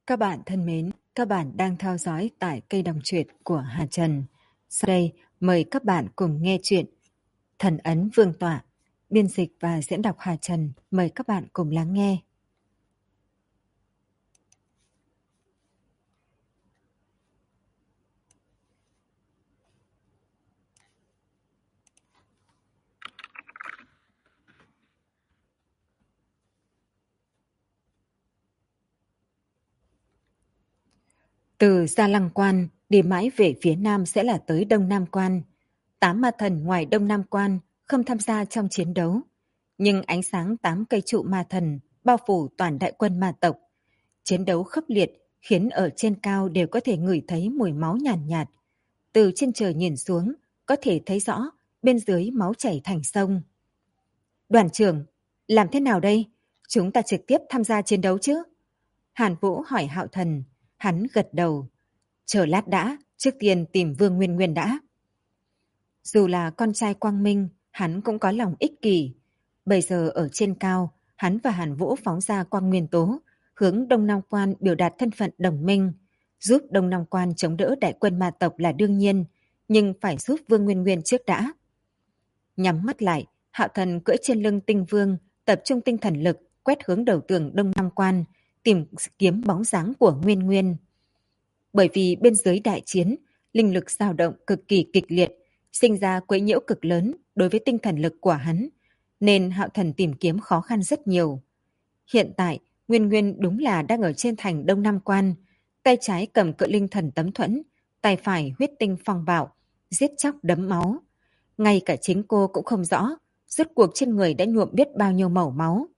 Các bạn thân mến, các bạn đang theo dõi tại cây đọc truyện của Hà Trần. Sau đây, mời các bạn cùng nghe chuyện Thần ấn Vương tọa, biên dịch và diễn đọc Hà Trần. Mời các bạn cùng lắng nghe. Từ Gia Lăng Quan, đi mãi về phía nam sẽ là tới Đông Nam Quan. 8 ma thần ngoài Đông Nam Quan không tham gia trong chiến đấu. Nhưng ánh sáng 8 cây trụ ma thần bao phủ toàn đại quân ma tộc. Chiến đấu khốc liệt khiến ở trên cao đều có thể ngửi thấy mùi máu nhàn nhạt. Từ trên trời nhìn xuống, có thể thấy rõ bên dưới máu chảy thành sông. Đoàn trưởng, làm thế nào đây? Chúng ta trực tiếp tham gia chiến đấu chứ? Hàn Vũ hỏi Hạo Thần, hắn gật đầu. Chờ lát đã, trước tiên tìm Vương Nguyên Nguyên đã. Dù là con trai Quang Minh, hắn cũng có lòng ích kỷ. Bây giờ ở trên cao, hắn và Hàn Vũ phóng ra quang nguyên tố, hướng Đông Nam Quan biểu đạt thân phận đồng minh. Giúp Đông Nam Quan chống đỡ đại quân ma tộc là đương nhiên, nhưng phải giúp Vương Nguyên Nguyên trước đã. Nhắm mắt lại, Hạo Thần cưỡi trên lưng Tinh Vương, tập trung tinh thần lực, quét hướng đầu tường Đông Nam Quan, tìm kiếm bóng dáng của Nguyên Nguyên. Bởi vì bên dưới đại chiến, linh lực dao động cực kỳ kịch liệt, sinh ra quấy nhiễu cực lớn đối với tinh thần lực của hắn, nên Hạo Thần tìm kiếm khó khăn rất nhiều. Hiện tại, Nguyên Nguyên đúng là đang ở trên thành Đông Nam Quan, tay trái cầm cự linh thần tấm thuẫn, tay phải huyết tinh phong bạo, giết chóc đấm máu. Ngay cả chính cô cũng không rõ, rốt cuộc trên người đã nhuộm biết bao nhiêu mẩu máu.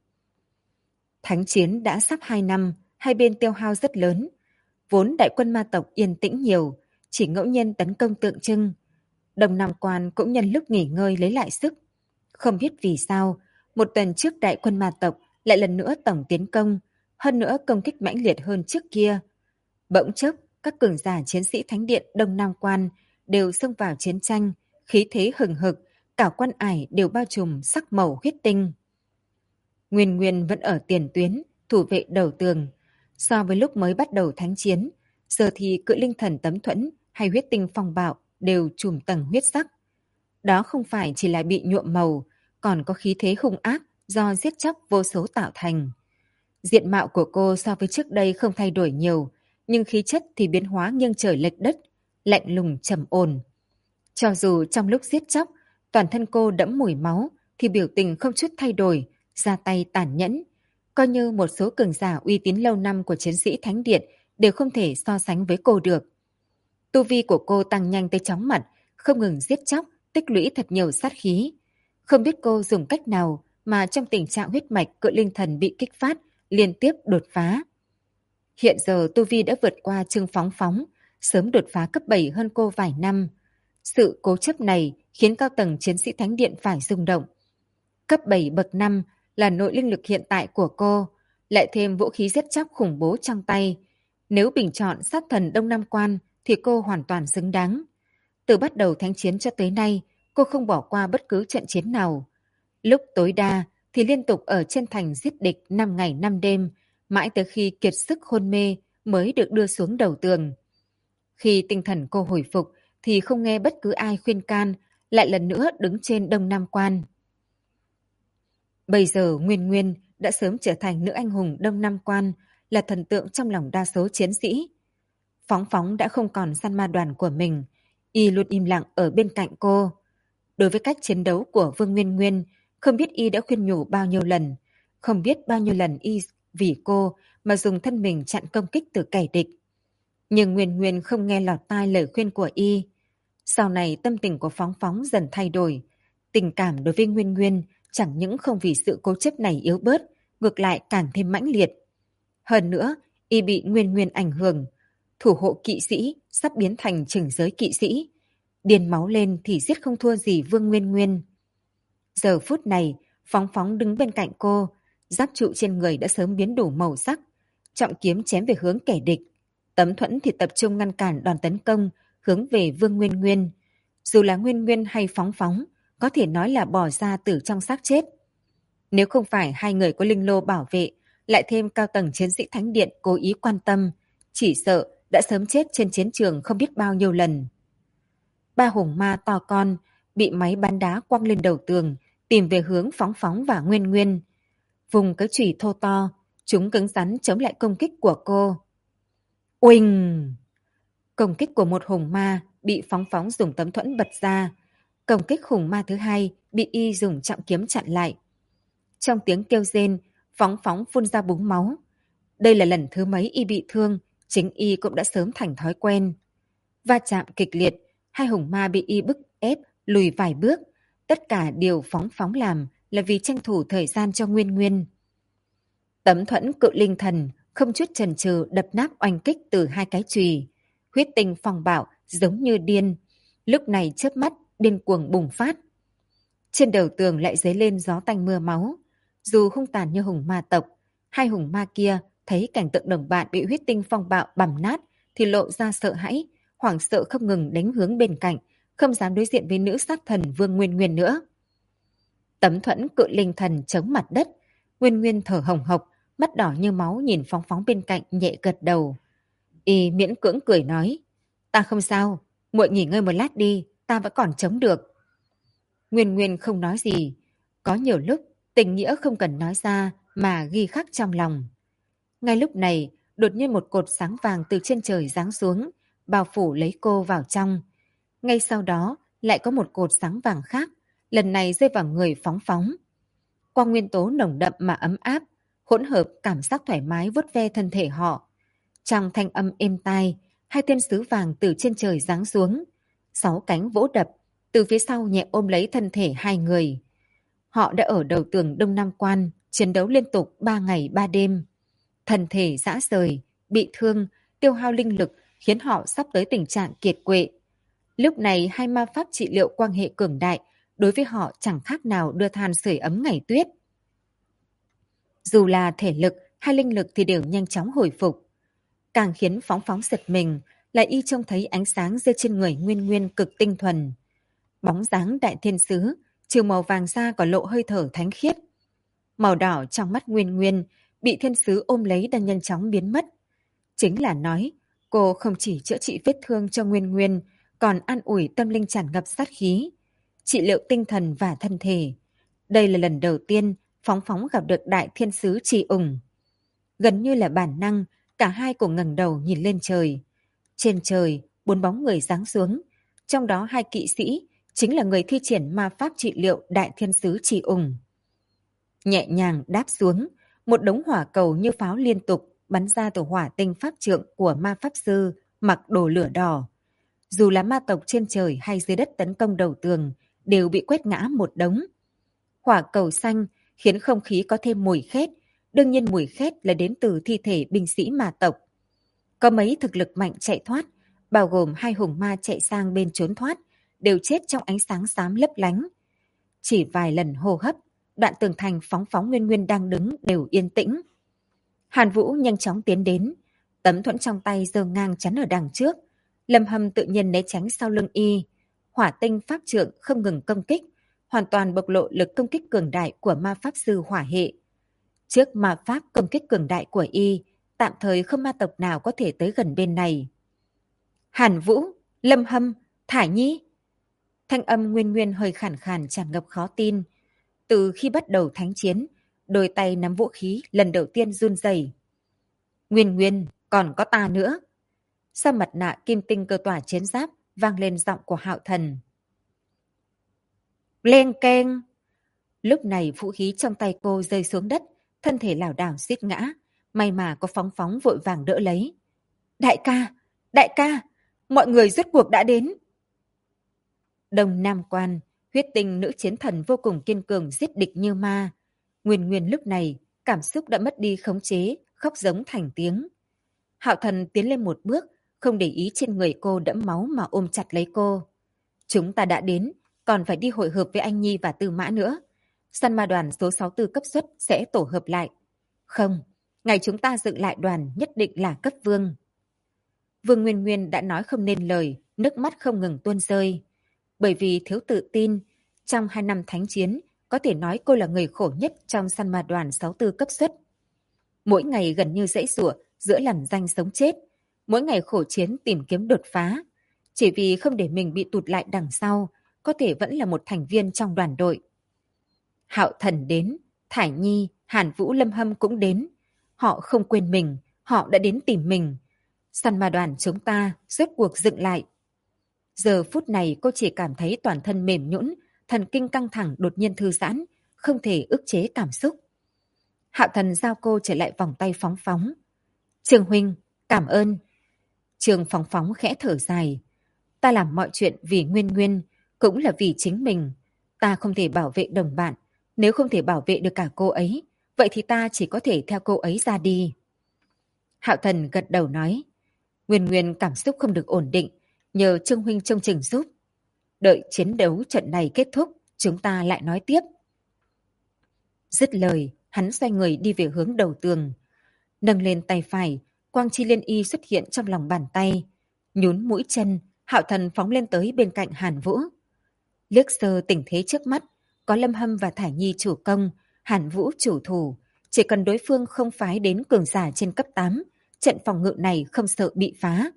Thánh chiến đã sắp 2 năm, hai bên tiêu hao rất lớn. Vốn đại quân ma tộc yên tĩnh nhiều, chỉ ngẫu nhiên tấn công tượng trưng. Đông Nam Quan cũng nhân lúc nghỉ ngơi lấy lại sức. Không biết vì sao, một tuần trước đại quân ma tộc lại lần nữa tổng tiến công, hơn nữa công kích mãnh liệt hơn trước kia. Bỗng chốc, các cường giả chiến sĩ thánh điện Đông Nam Quan đều xông vào chiến tranh, khí thế hừng hực, cả quan ải đều bao trùm sắc màu huyết tinh. Nguyên Nguyên vẫn ở tiền tuyến, thủ vệ đầu tường. So với lúc mới bắt đầu thánh chiến, giờ thì cự linh thần tấm thuẫn hay huyết tinh phong bạo đều trùm tầng huyết sắc. Đó không phải chỉ là bị nhuộm màu, còn có khí thế hung ác do giết chóc vô số tạo thành. Diện mạo của cô so với trước đây không thay đổi nhiều, nhưng khí chất thì biến hóa nghiêng trời lệch đất, lạnh lùng trầm ổn. Cho dù trong lúc giết chóc, toàn thân cô đẫm mùi máu, thì biểu tình không chút thay đổi, ra tay tàn nhẫn. Coi như một số cường giả uy tín lâu năm của chiến sĩ Thánh Điện đều không thể so sánh với cô được. Tu vi của cô tăng nhanh tới chóng mặt, không ngừng giết chóc, tích lũy thật nhiều sát khí. Không biết cô dùng cách nào mà trong tình trạng huyết mạch cự linh thần bị kích phát, liên tiếp đột phá. Hiện giờ tu vi đã vượt qua Trương Phóng Phóng, sớm đột phá cấp 7 hơn cô vài năm. Sự cố chấp này khiến cao tầng chiến sĩ Thánh Điện phải rung động. Cấp 7 bậc 5 là nội linh lực hiện tại của cô, lại thêm vũ khí giết chóc khủng bố trong tay. Nếu bình chọn sát thần Đông Nam Quan thì cô hoàn toàn xứng đáng. Từ bắt đầu thánh chiến cho tới nay, cô không bỏ qua bất cứ trận chiến nào. Lúc tối đa thì liên tục ở trên thành giết địch 5 ngày 5 đêm, mãi tới khi kiệt sức hôn mê mới được đưa xuống đầu tường. Khi tinh thần cô hồi phục thì không nghe bất cứ ai khuyên can, lại lần nữa đứng trên Đông Nam Quan. Bây giờ Nguyên Nguyên đã sớm trở thành nữ anh hùng Đông Nam Quan, là thần tượng trong lòng đa số chiến sĩ. Phóng Phóng đã không còn săn ma đoàn của mình, y luôn im lặng ở bên cạnh cô. Đối với cách chiến đấu của Vương Nguyên Nguyên, không biết y đã khuyên nhủ bao nhiêu lần, không biết bao nhiêu lần y vì cô mà dùng thân mình chặn công kích từ kẻ địch. Nhưng Nguyên Nguyên không nghe lọt tai lời khuyên của y. Sau này tâm tình của Phóng Phóng dần thay đổi. Tình cảm đối với Nguyên Nguyên chẳng những không vì sự cố chấp này yếu bớt, ngược lại càng thêm mãnh liệt. Hơn nữa, y bị Nguyên Nguyên ảnh hưởng. Thủ hộ kỵ sĩ sắp biến thành chừng giới kỵ sĩ. Điên máu lên thì giết không thua gì Vương Nguyên Nguyên. Giờ phút này, Phóng Phóng đứng bên cạnh cô, giáp trụ trên người đã sớm biến đủ màu sắc. Trọng kiếm chém về hướng kẻ địch. Tấm thuẫn thì tập trung ngăn cản đòn tấn công hướng về Vương Nguyên Nguyên. Dù là Nguyên Nguyên hay Phóng Phóng, có thể nói là bỏ ra từ trong xác chết. Nếu không phải hai người có linh lô bảo vệ, lại thêm cao tầng chiến sĩ Thánh Điện cố ý quan tâm, chỉ sợ đã sớm chết trên chiến trường không biết bao nhiêu lần. 3 hùng ma to con bị máy bắn đá quăng lên đầu tường, tìm về hướng Phóng Phóng và Nguyên Nguyên. Vùng cái chùy thô to, chúng cứng rắn chống lại công kích của cô. Uỳnh! Công kích của một hùng ma bị Phóng Phóng dùng tấm thuẫn bật ra. Công kích hùng ma thứ hai bị y dùng trọng kiếm chặn lại. Trong tiếng kêu rên, Phóng Phóng phun ra búng máu. Đây là lần thứ mấy y bị thương, chính y cũng đã sớm thành thói quen. Va chạm kịch liệt, hai hùng ma bị y bức ép lùi vài bước. Tất cả điều Phóng Phóng làm là vì tranh thủ thời gian cho Nguyên Nguyên. Tấm thuẫn cự linh thần không chút chần chừ đập nát oanh kích từ 2 cái chùy. Huyết tinh phong bạo giống như điên, lúc này chớp mắt điên cuồng bùng phát. Trên đầu tường lại dấy lên gió tanh mưa máu. Dù hung tàn như hùng ma tộc, hai hùng ma kia thấy cảnh tượng đồng bạn bị huyết tinh phong bạo bằm nát thì lộ ra sợ hãi, hoảng sợ không ngừng đánh hướng bên cạnh, không dám đối diện với nữ sát thần Vương Nguyên Nguyên nữa. Tấm thuẫn cự linh thần chống mặt đất, Nguyên Nguyên thở hồng hộc, mắt đỏ như máu nhìn Phóng Phóng bên cạnh nhẹ gật đầu. Y miễn cưỡng cười nói, ta không sao, muội nghỉ ngơi một lát đi, ta vẫn còn chống được. Nguyên Nguyên không nói gì, có nhiều lúc tình nghĩa không cần nói ra mà ghi khắc trong lòng. Ngay lúc này, đột nhiên một cột sáng vàng từ trên trời giáng xuống, bao phủ lấy cô vào trong. Ngay sau đó, lại có một cột sáng vàng khác, lần này rơi vào người Phóng Phóng. Quang nguyên tố nồng đậm mà ấm áp, hỗn hợp cảm giác thoải mái vuốt ve thân thể họ. Trong thanh âm êm tai, 2 thiên sứ vàng từ trên trời giáng xuống, 6 cánh vỗ đập, từ phía sau nhẹ ôm lấy thân thể 2 người. Họ đã ở đầu tường Đông Nam Quan, chiến đấu liên tục 3 ngày 3 đêm. Thân thể rã rời, bị thương, tiêu hao linh lực khiến họ sắp tới tình trạng kiệt quệ. Lúc này 2 ma pháp trị liệu quan hệ cường đại, đối với họ chẳng khác nào đưa than sưởi ấm ngày tuyết. Dù là thể lực hay linh lực thì đều nhanh chóng hồi phục. Càng khiến Phóng Phóng giật mình là y trông thấy ánh sáng rơi trên người Nguyên Nguyên cực tinh thuần. Bóng dáng đại thiên sứ, trừ màu vàng da còn lộ hơi thở thánh khiết. Màu đỏ trong mắt Nguyên Nguyên bị thiên sứ ôm lấy đang nhanh chóng biến mất. Chính là nói, cô không chỉ chữa trị vết thương cho Nguyên Nguyên, còn an ủi tâm linh tràn ngập sát khí, trị liệu tinh thần và thân thể. Đây là lần đầu tiên Phóng Phóng gặp được đại thiên sứ Trì Ủng. Gần như là bản năng, cả hai cùng ngẩng đầu nhìn lên trời. Trên trời, 4 bóng người giáng xuống, trong đó 2 kỵ sĩ chính là người thi triển ma pháp trị liệu đại thiên sứ Trì Ủng. Nhẹ nhàng đáp xuống, một đống hỏa cầu như pháo liên tục bắn ra từ hỏa tinh pháp trượng của ma pháp sư mặc đồ lửa đỏ. Dù là ma tộc trên trời hay dưới đất tấn công đầu tường, đều bị quét ngã một đống. Hỏa cầu xanh khiến không khí có thêm mùi khét, đương nhiên mùi khét là đến từ thi thể binh sĩ ma tộc. Có mấy thực lực mạnh chạy thoát, bao gồm 2 hùng ma chạy sang bên trốn thoát, đều chết trong ánh sáng xám lấp lánh. Chỉ vài lần hô hấp, đoạn tường thành Phóng Phóng Nguyên Nguyên đang đứng đều yên tĩnh. Hàn Vũ nhanh chóng tiến đến, tấm thuẫn trong tay giơ ngang chắn ở đằng trước. Lâm Hâm tự nhiên né tránh sau lưng y. Hỏa tinh pháp trượng không ngừng công kích, hoàn toàn bộc lộ lực công kích cường đại của ma pháp sư hỏa hệ. Trước ma pháp công kích cường đại của y, tạm thời không ma tộc nào có thể tới gần bên này. Hàn Vũ, Lâm Hâm, Thải Nhi. Thanh âm Nguyên Nguyên hơi khàn khàn tràn ngập khó tin. Từ khi bắt đầu thánh chiến, đôi tay nắm vũ khí lần đầu tiên run rẩy. Nguyên Nguyên, còn có ta nữa. Sau mặt nạ kim tinh cơ tỏa chiến giáp vang lên giọng của Hạo Thần. Leng keng. Lúc này vũ khí trong tay cô rơi xuống đất, thân thể lảo đảo suýt ngã. May mà có Phóng Phóng vội vàng đỡ lấy. Đại ca, mọi người rốt cuộc đã đến. Đông Nam Quan, huyết tinh nữ chiến thần vô cùng kiên cường giết địch như ma. Nguyên Nguyên lúc này, cảm xúc đã mất đi khống chế, khóc giống thành tiếng. Hạo Thần tiến lên một bước, không để ý trên người cô đẫm máu mà ôm chặt lấy cô. Chúng ta đã đến, còn phải đi hội hợp với anh Nhi và Tư Mã nữa. Săn ma đoàn số 64 cấp suất sẽ tổ hợp lại. Không, ngày chúng ta dựng lại đoàn nhất định là cấp vương. Vương Nguyên Nguyên đã nói không nên lời, nước mắt không ngừng tuôn rơi. Bởi vì thiếu tự tin, trong 2 năm thánh chiến, có thể nói cô là người khổ nhất trong săn ma đoàn 64 cấp suất. Mỗi ngày gần như dãy giụa giữa lằn ranh sống chết. mỗi ngày khổ chiến tìm kiếm đột phá, chỉ vì không để mình bị tụt lại đằng sau, có thể vẫn là một thành viên trong đoàn đội. Hạo Thần đến, Thải Nhi, Hàn Vũ, Lâm Hâm cũng đến. Họ không quên mình, họ đã đến tìm mình. Săn ma đoàn chúng ta rốt cuộc dựng lại. Giờ phút này cô chỉ cảm thấy toàn thân mềm nhũn, thần kinh căng thẳng đột nhiên thư giãn, không thể ức chế cảm xúc. Hạo Thần giao cô trở lại vòng tay Phóng Phóng. Trường huynh, cảm ơn. Trường Phóng Phóng khẽ thở dài. Ta làm mọi chuyện vì Nguyên Nguyên, cũng là vì chính mình. Ta không thể bảo vệ đồng bạn. Nếu không thể bảo vệ được cả cô ấy, vậy thì ta chỉ có thể theo cô ấy ra đi. Hạo Thần gật đầu nói. Nguyên Nguyên cảm xúc không được ổn định, nhờ Trương huynh trông chừng giúp. Đợi chiến đấu trận này kết thúc, chúng ta lại nói tiếp. Dứt lời, hắn xoay người đi về hướng đầu tường. Nâng lên tay phải, quang chi liên y xuất hiện trong lòng bàn tay. Nhún mũi chân, Hạo Thần phóng lên tới bên cạnh Hàn Vũ. Liếc sơ tình thế trước mắt, có Lâm Hâm và Thải Nhi chủ công, Hàn Vũ chủ thủ. Chỉ cần đối phương không phái đến cường giả trên cấp 8, trận phòng ngự này không sợ bị phá.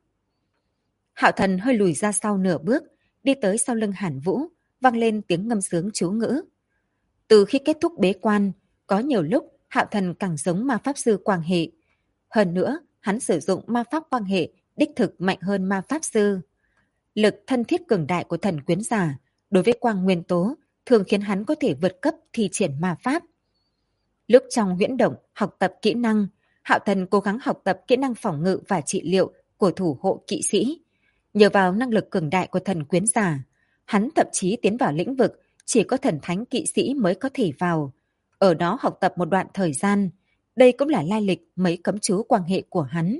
Hạo Thần hơi lùi ra sau nửa bước, đi tới sau lưng Hàn Vũ, vang lên tiếng ngâm sướng chú ngữ. Từ khi kết thúc bế quan, có nhiều lúc Hạo Thần càng giống ma pháp sư quang hệ. Hơn nữa, hắn sử dụng ma pháp quang hệ đích thực mạnh hơn ma pháp sư. Lực thân thiết cường đại của thần quyến giả đối với quang nguyên tố thường khiến hắn có thể vượt cấp thi triển ma pháp. Lúc trong huyễn động học tập kỹ năng, Hạo Thần cố gắng học tập kỹ năng phòng ngự và trị liệu của thủ hộ kỵ sĩ. Nhờ vào năng lực cường đại của thần quyến giả, hắn thậm chí tiến vào lĩnh vực chỉ có thần thánh kỵ sĩ mới có thể vào. Ở đó học tập một đoạn thời gian, đây cũng là lai lịch mấy cấm chú quang hệ của hắn.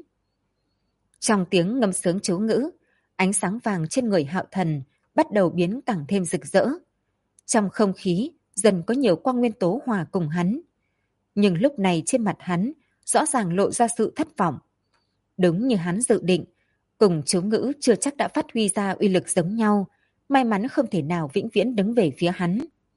Trong tiếng ngâm sướng chú ngữ, ánh sáng vàng trên người Hạo Thần bắt đầu biến càng thêm rực rỡ. Trong không khí dần có nhiều quang nguyên tố hòa cùng hắn. Nhưng lúc này trên mặt hắn rõ ràng lộ ra sự thất vọng. Đúng như hắn dự định, cùng chú ngữ chưa chắc đã phát huy ra uy lực giống nhau, may mắn không thể nào vĩnh viễn đứng về phía hắn.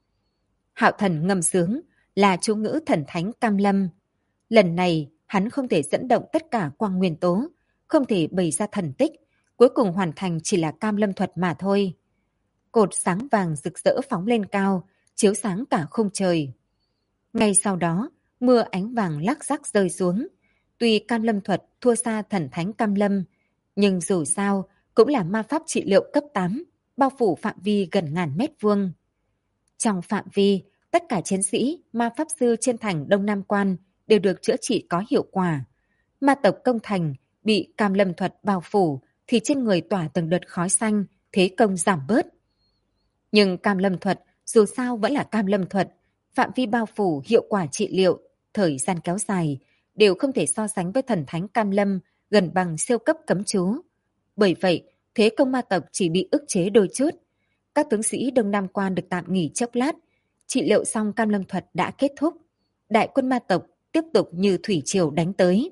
Hạo Thần ngâm sướng là chú ngữ thần thánh Cam Lâm. Lần này hắn không thể dẫn động tất cả quang nguyên tố, không thể bày ra thần tích, cuối cùng hoàn thành chỉ là Cam Lâm thuật mà thôi. Cột sáng vàng rực rỡ phóng lên cao, chiếu sáng cả khung trời. Ngay sau đó, mưa ánh vàng lác rác rơi xuống. Tuy Cam Lâm thuật thua xa thần thánh Cam Lâm, nhưng dù sao cũng là ma pháp trị liệu cấp 8, bao phủ phạm vi gần 1000 mét vuông. Trong phạm vi, tất cả chiến sĩ, ma pháp sư trên thành Đông Nam Quan đều được chữa trị có hiệu quả. Ma tộc công thành bị Cam Lâm thuật bao phủ thì trên người tỏa từng đợt khói xanh, thế công giảm bớt. Nhưng Cam Lâm thuật dù sao vẫn là Cam Lâm thuật, phạm vi bao phủ, hiệu quả trị liệu, thời gian kéo dài đều không thể so sánh với thần thánh Cam Lâm gần bằng siêu cấp cấm chú. Bởi vậy, thế công ma tộc chỉ bị ức chế đôi chút. Các tướng sĩ Đông Nam Quan được tạm nghỉ chốc lát, trị liệu xong Cam Lâm thuật đã kết thúc. Đại quân ma tộc tiếp tục như thủy triều đánh tới.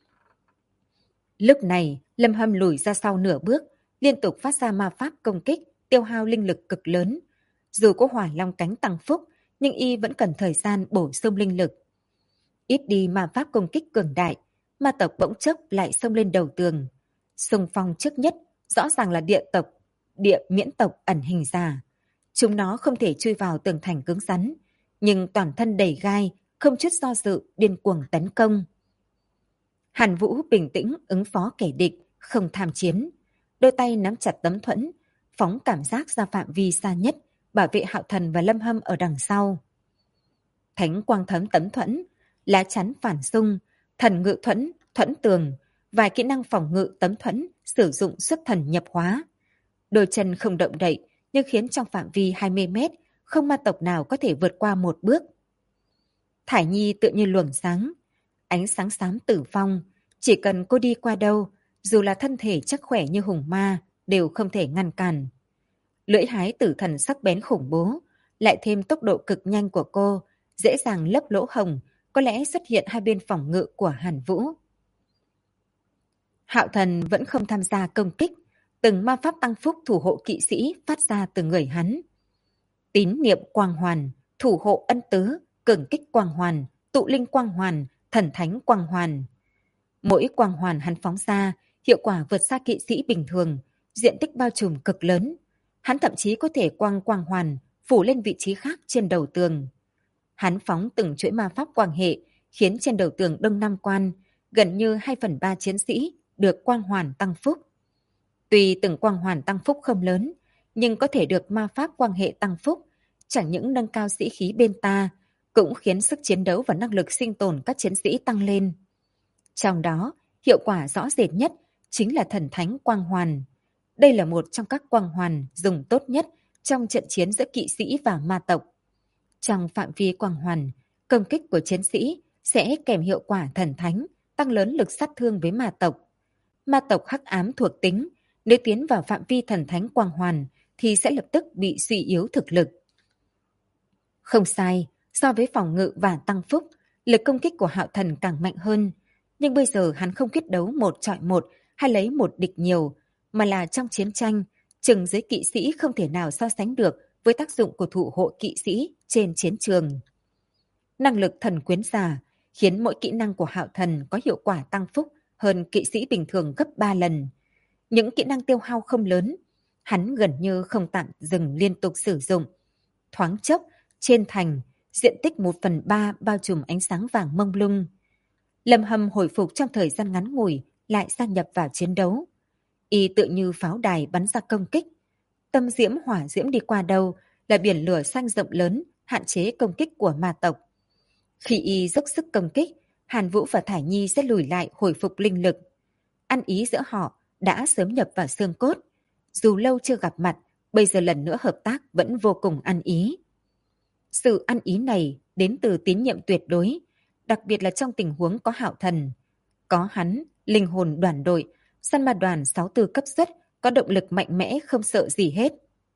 Lúc này, Lâm Hâm lùi ra sau nửa bước, liên tục phát ra ma pháp công kích, tiêu hao linh lực cực lớn. Dù có hỏa long cánh tăng phúc, nhưng y vẫn cần thời gian bổ sung linh lực. Ít đi ma pháp công kích cường đại, ma tộc bỗng chốc lại xông lên đầu tường. Xung phong trước nhất, rõ ràng là địa miễn tộc ẩn hình giả. Chúng nó không thể chui vào tường thành cứng rắn, nhưng toàn thân đầy gai, không chút do dự, điên cuồng tấn công. Hàn Vũ bình tĩnh ứng phó kẻ địch, không tham chiến. Đôi tay nắm chặt tấm thuẫn, phóng cảm giác ra phạm vi xa nhất, bảo vệ Hạo Thần và Lâm Hâm ở đằng sau. Thánh quang thấm tấm thuẫn, lá chắn phản xung, thần ngự thuẫn, thuẫn tường, vài kỹ năng phòng ngự tấm thuẫn sử dụng xuất thần nhập hóa. Đôi chân không động đậy, nhưng khiến trong phạm vi 20 mét, không ma tộc nào có thể vượt qua một bước. Thải Nhi tự như luồng sáng, ánh sáng xám tử phong, chỉ cần cô đi qua đâu, dù là thân thể chắc khỏe như hùng ma, đều không thể ngăn cản. Lưỡi hái tử thần sắc bén khủng bố, lại thêm tốc độ cực nhanh của cô, dễ dàng lấp lỗ hồng, có lẽ xuất hiện hai bên phòng ngự của Hàn Vũ. Hạo Thần vẫn không tham gia công kích, từng ma pháp tăng phúc thủ hộ kỵ sĩ phát ra từ người hắn. Tín niệm quang hoàn, thủ hộ ân tứ, cường kích quang hoàn, tụ linh quang hoàn, thần thánh quang hoàn. Mỗi quang hoàn hắn phóng ra hiệu quả vượt xa kỵ sĩ bình thường, diện tích bao trùm cực lớn. Hắn thậm chí có thể quang quang hoàn, phủ lên vị trí khác trên đầu tường. Hắn phóng từng chuỗi ma pháp quang hệ, khiến trên đầu tường Đông Nam Quan, gần như 2/3 chiến sĩ được quang hoàn tăng phúc. Tuy từng quang hoàn tăng phúc không lớn, nhưng có thể được ma pháp quang hệ tăng phúc, chẳng những nâng cao sĩ khí bên ta, cũng khiến sức chiến đấu và năng lực sinh tồn các chiến sĩ tăng lên. Trong đó, hiệu quả rõ rệt nhất chính là thần thánh quang hoàn. Đây là một trong các quang hoàn dùng tốt nhất trong trận chiến giữa kỵ sĩ và ma tộc. Trong phạm vi quang hoàn, công kích của chiến sĩ sẽ kèm hiệu quả thần thánh, tăng lớn lực sát thương với ma tộc. Ma tộc hắc ám thuộc tính, nếu tiến vào phạm vi thần thánh quang hoàn thì sẽ lập tức bị suy yếu thực lực. Không sai, so với phòng ngự và tăng phúc, lực công kích của Hạo Thần càng mạnh hơn. Nhưng bây giờ hắn không quyết đấu một chọi một hay lấy một địch nhiều, mà là trong chiến tranh, chừng giới kỵ sĩ không thể nào so sánh được với tác dụng của thủ hộ kỵ sĩ trên chiến trường. Năng lực thần quyến giả khiến mỗi kỹ năng của Hạo Thần có hiệu quả tăng phúc hơn kỵ sĩ bình thường gấp 3 lần. Những kỹ năng tiêu hao không lớn, hắn gần như không tạm dừng liên tục sử dụng. Thoáng chốc, trên thành, diện tích 1/3 bao trùm ánh sáng vàng mông lung. Lâm Hâm hồi phục trong thời gian ngắn ngủi, lại gia nhập vào chiến đấu. Y tự như pháo đài bắn ra công kích. Tâm diễm hỏa diễm đi qua đâu là biển lửa xanh rộng lớn, hạn chế công kích của ma tộc. Khi Y dốc sức công kích, Hàn Vũ và Thải Nhi sẽ lùi lại hồi phục linh lực. Ăn ý giữa họ đã sớm nhập vào xương cốt. Dù lâu chưa gặp mặt, bây giờ lần nữa hợp tác vẫn vô cùng ăn ý. Sự ăn ý này đến từ tín nhiệm tuyệt đối, đặc biệt là trong tình huống có Hạo Thần. Có hắn, linh hồn đoàn đội, săn ma đoàn 64 cấp suất có động lực mạnh mẽ không sợ gì hết.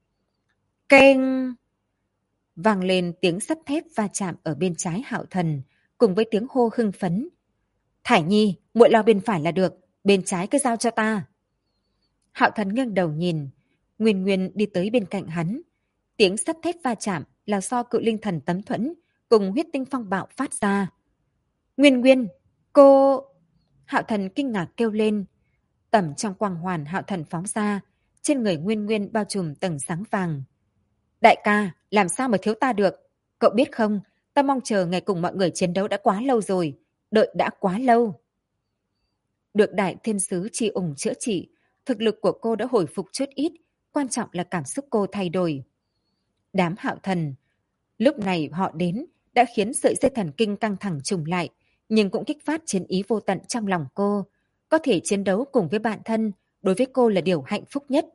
Keng! Vang lên tiếng sắt thép va chạm ở bên trái Hạo Thần, cùng với tiếng hô hưng phấn. Thải Nhi, muội lao bên phải là được, bên trái cứ giao cho ta. Hạo Thần nghiêng đầu nhìn, Nguyên Nguyên đi tới bên cạnh hắn. Tiếng sắt thép va chạm là do cự linh thần tấm thuẫn cùng huyết tinh phong bạo phát ra. Nguyên Nguyên, cô... Hạo Thần kinh ngạc kêu lên. Tẩm trong quang hoàn Hạo Thần phóng ra, trên người Nguyên Nguyên bao trùm tầng sáng vàng. Đại ca, làm sao mà thiếu ta được? Cậu biết không, ta mong chờ ngày cùng mọi người chiến đấu đã quá lâu rồi, đợi đã quá lâu. Được Đại Thiên Sứ tri ủng chữa trị, thực lực của cô đã hồi phục chút ít, quan trọng là cảm xúc cô thay đổi. Đám Hạo Thần, lúc này họ đến, đã khiến sợi dây thần kinh căng thẳng trùng lại, nhưng cũng kích phát chiến ý vô tận trong lòng cô. Có thể chiến đấu cùng với bạn thân, đối với cô là điều hạnh phúc nhất.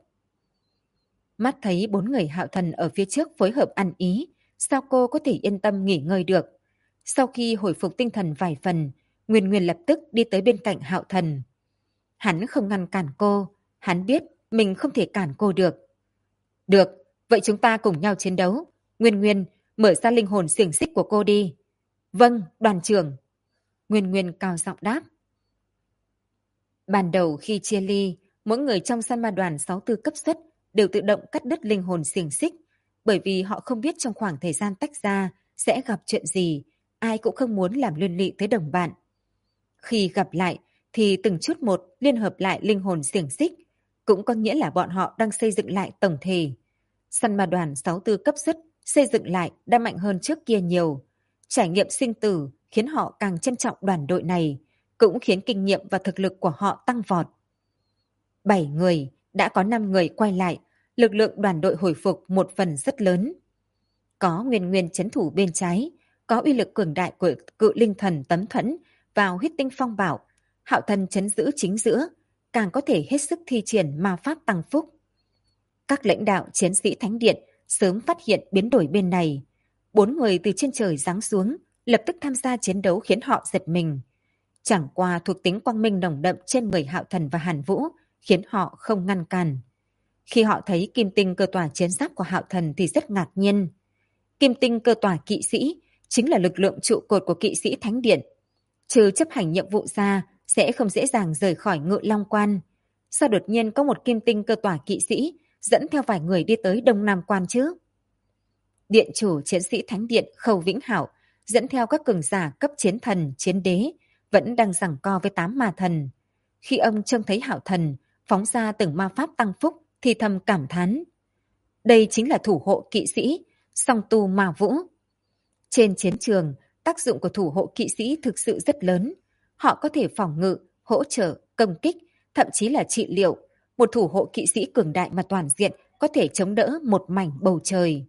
Mắt thấy 4 người Hạo Thần ở phía trước phối hợp ăn ý, sao cô có thể yên tâm nghỉ ngơi được? Sau khi hồi phục tinh thần vài phần, Nguyên Nguyên lập tức đi tới bên cạnh Hạo Thần. Hắn không ngăn cản cô, hắn biết mình không thể cản cô được. Được, vậy chúng ta cùng nhau chiến đấu. Nguyên Nguyên, mở ra linh hồn xiềng xích của cô đi. Vâng, đoàn trưởng. Nguyên Nguyên cao giọng đáp. Ban đầu khi chia ly, mỗi người trong săn ma đoàn 64 cấp suất đều tự động cắt đứt linh hồn xiềng xích, bởi vì họ không biết trong khoảng thời gian tách ra sẽ gặp chuyện gì, ai cũng không muốn làm liên lụy tới đồng bạn. Khi gặp lại thì từng chút một liên hợp lại linh hồn xiềng xích, cũng có nghĩa là bọn họ đang xây dựng lại tổng thể. Săn ma đoàn 64 cấp suất xây dựng lại đã mạnh hơn trước kia nhiều. Trải nghiệm sinh tử khiến họ càng trân trọng đoàn đội này, cũng khiến kinh nghiệm và thực lực của họ tăng vọt. 7 người, đã có 5 người quay lại, lực lượng đoàn đội hồi phục một phần rất lớn. Có Nguyên Nguyên trấn thủ bên trái, có uy lực cường đại của cự linh thần tấm thuẫn vào huyết tinh phong bảo, Hạo Thần trấn giữ chính giữa, càng có thể hết sức thi triển ma pháp tăng phúc. Các lãnh đạo chiến sĩ Thánh Điện sớm phát hiện biến đổi bên này. 4 người từ trên trời giáng xuống, lập tức tham gia chiến đấu khiến họ giật mình. Chẳng qua thuộc tính quang minh nồng đậm trên người Hạo Thần và Hàn Vũ khiến họ không ngăn cản. Khi họ thấy kim tinh cơ tỏa chiến giáp của Hạo Thần thì rất ngạc nhiên. Kim tinh cơ tỏa kỵ sĩ chính là lực lượng trụ cột của kỵ sĩ Thánh Điện. Trừ chấp hành nhiệm vụ ra sẽ không dễ dàng rời khỏi Ngự Long Quan. Sao đột nhiên có một kim tinh cơ tỏa kỵ sĩ dẫn theo vài người đi tới Đông Nam Quan chứ? Điện chủ chiến sĩ Thánh Điện Khâu Vĩnh Hảo dẫn theo các cường giả cấp chiến thần, chiến đế vẫn đang giằng co với 8 ma thần. Khi ông trông thấy Hạo Thần phóng ra từng ma pháp tăng phúc thì thầm cảm thán. Đây chính là thủ hộ kỵ sĩ, song tu ma vũ. Trên chiến trường, tác dụng của thủ hộ kỵ sĩ thực sự rất lớn. Họ có thể phòng ngự, hỗ trợ, công kích, thậm chí là trị liệu. Một thủ hộ kỵ sĩ cường đại mà toàn diện có thể chống đỡ một mảnh bầu trời.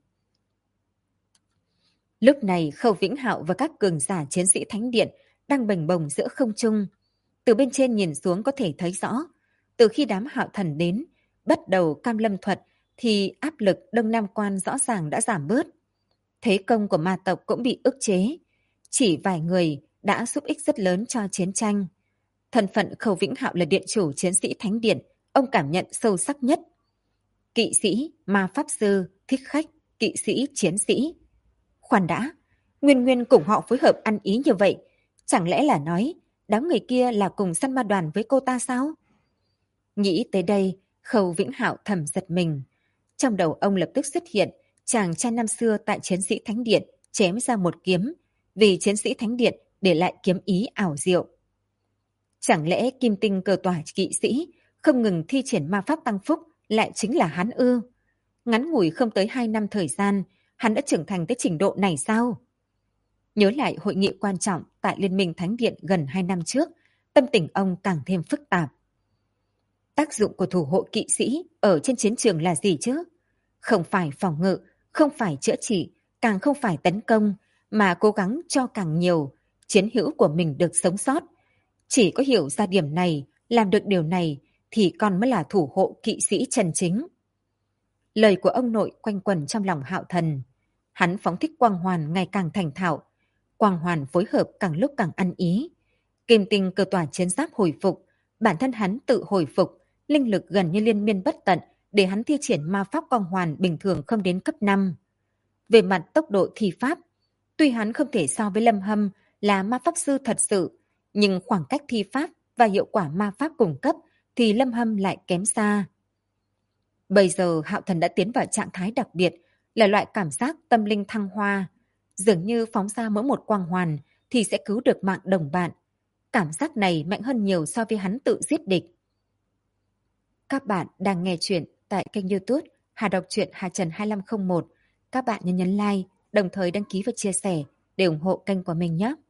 Lúc này Khâu Vĩnh Hạo và các cường giả chiến sĩ thánh điện đang bềnh bồng giữa không trung. Từ bên trên nhìn xuống có thể thấy rõ, từ khi đám Hạo Thần đến, bắt đầu Cam Lâm Thuật thì áp lực Đông Nam Quan rõ ràng đã giảm bớt. Thế công của ma tộc cũng bị ức chế. Chỉ vài người đã giúp ích rất lớn cho chiến tranh. Thân phận Khâu Vĩnh Hạo là điện chủ chiến sĩ thánh điện, ông cảm nhận sâu sắc nhất. Kỵ sĩ, ma pháp sư, thích khách, kỵ sĩ, chiến sĩ. Khoan đã, Nguyên Nguyên cùng họ phối hợp ăn ý như vậy. Chẳng lẽ là nói, đám người kia là cùng săn ma đoàn với cô ta sao? Nghĩ tới đây, Khâu Vĩnh Hạo thầm giật mình. Trong đầu ông lập tức xuất hiện chàng trai năm xưa tại chiến sĩ thánh điện chém ra một kiếm, vì chiến sĩ thánh điện để lại kiếm ý ảo diệu. Chẳng lẽ kim tinh cờ tỏa kỵ sĩ không ngừng thi triển ma pháp tăng phúc lại chính là hắn ư? Ngắn ngủi không tới 2 năm thời gian, hắn đã trưởng thành tới trình độ này sao? Nhớ lại hội nghị quan trọng tại Liên minh Thánh Điện gần 2 năm trước, tâm tình ông càng thêm phức tạp. Tác dụng của thủ hộ kỵ sĩ ở trên chiến trường là gì chứ? Không phải phòng ngự, không phải chữa trị, càng không phải tấn công, mà cố gắng cho càng nhiều, chiến hữu của mình được sống sót. Chỉ có hiểu ra điểm này, làm được điều này, thì con mới là thủ hộ kỵ sĩ chân chính. Lời của ông nội quanh quẩn trong lòng Hạo Thần. Hắn phóng thích quang hoàn ngày càng thành thạo. Quang hoàn phối hợp càng lúc càng ăn ý. Kim tinh cơ tỏa chiến giáp hồi phục, bản thân hắn tự hồi phục, linh lực gần như liên miên bất tận để hắn thi triển ma pháp quang hoàn bình thường không đến cấp 5. Về mặt tốc độ thi pháp, tuy hắn không thể so với Lâm Hâm là ma pháp sư thật sự, nhưng khoảng cách thi pháp và hiệu quả ma pháp cùng cấp thì Lâm Hâm lại kém xa. Bây giờ Hạo Thần đã tiến vào trạng thái đặc biệt, là loại cảm giác tâm linh thăng hoa. Dường như phóng ra mỗi một quang hoàn thì sẽ cứu được mạng đồng bạn. Cảm giác này mạnh hơn nhiều so với hắn tự giết địch. Các bạn đang nghe chuyện tại kênh YouTube Hà Đọc truyện Hà Trần 2501. Các bạn nhấn like, đồng thời đăng ký và chia sẻ để ủng hộ kênh của mình nhé.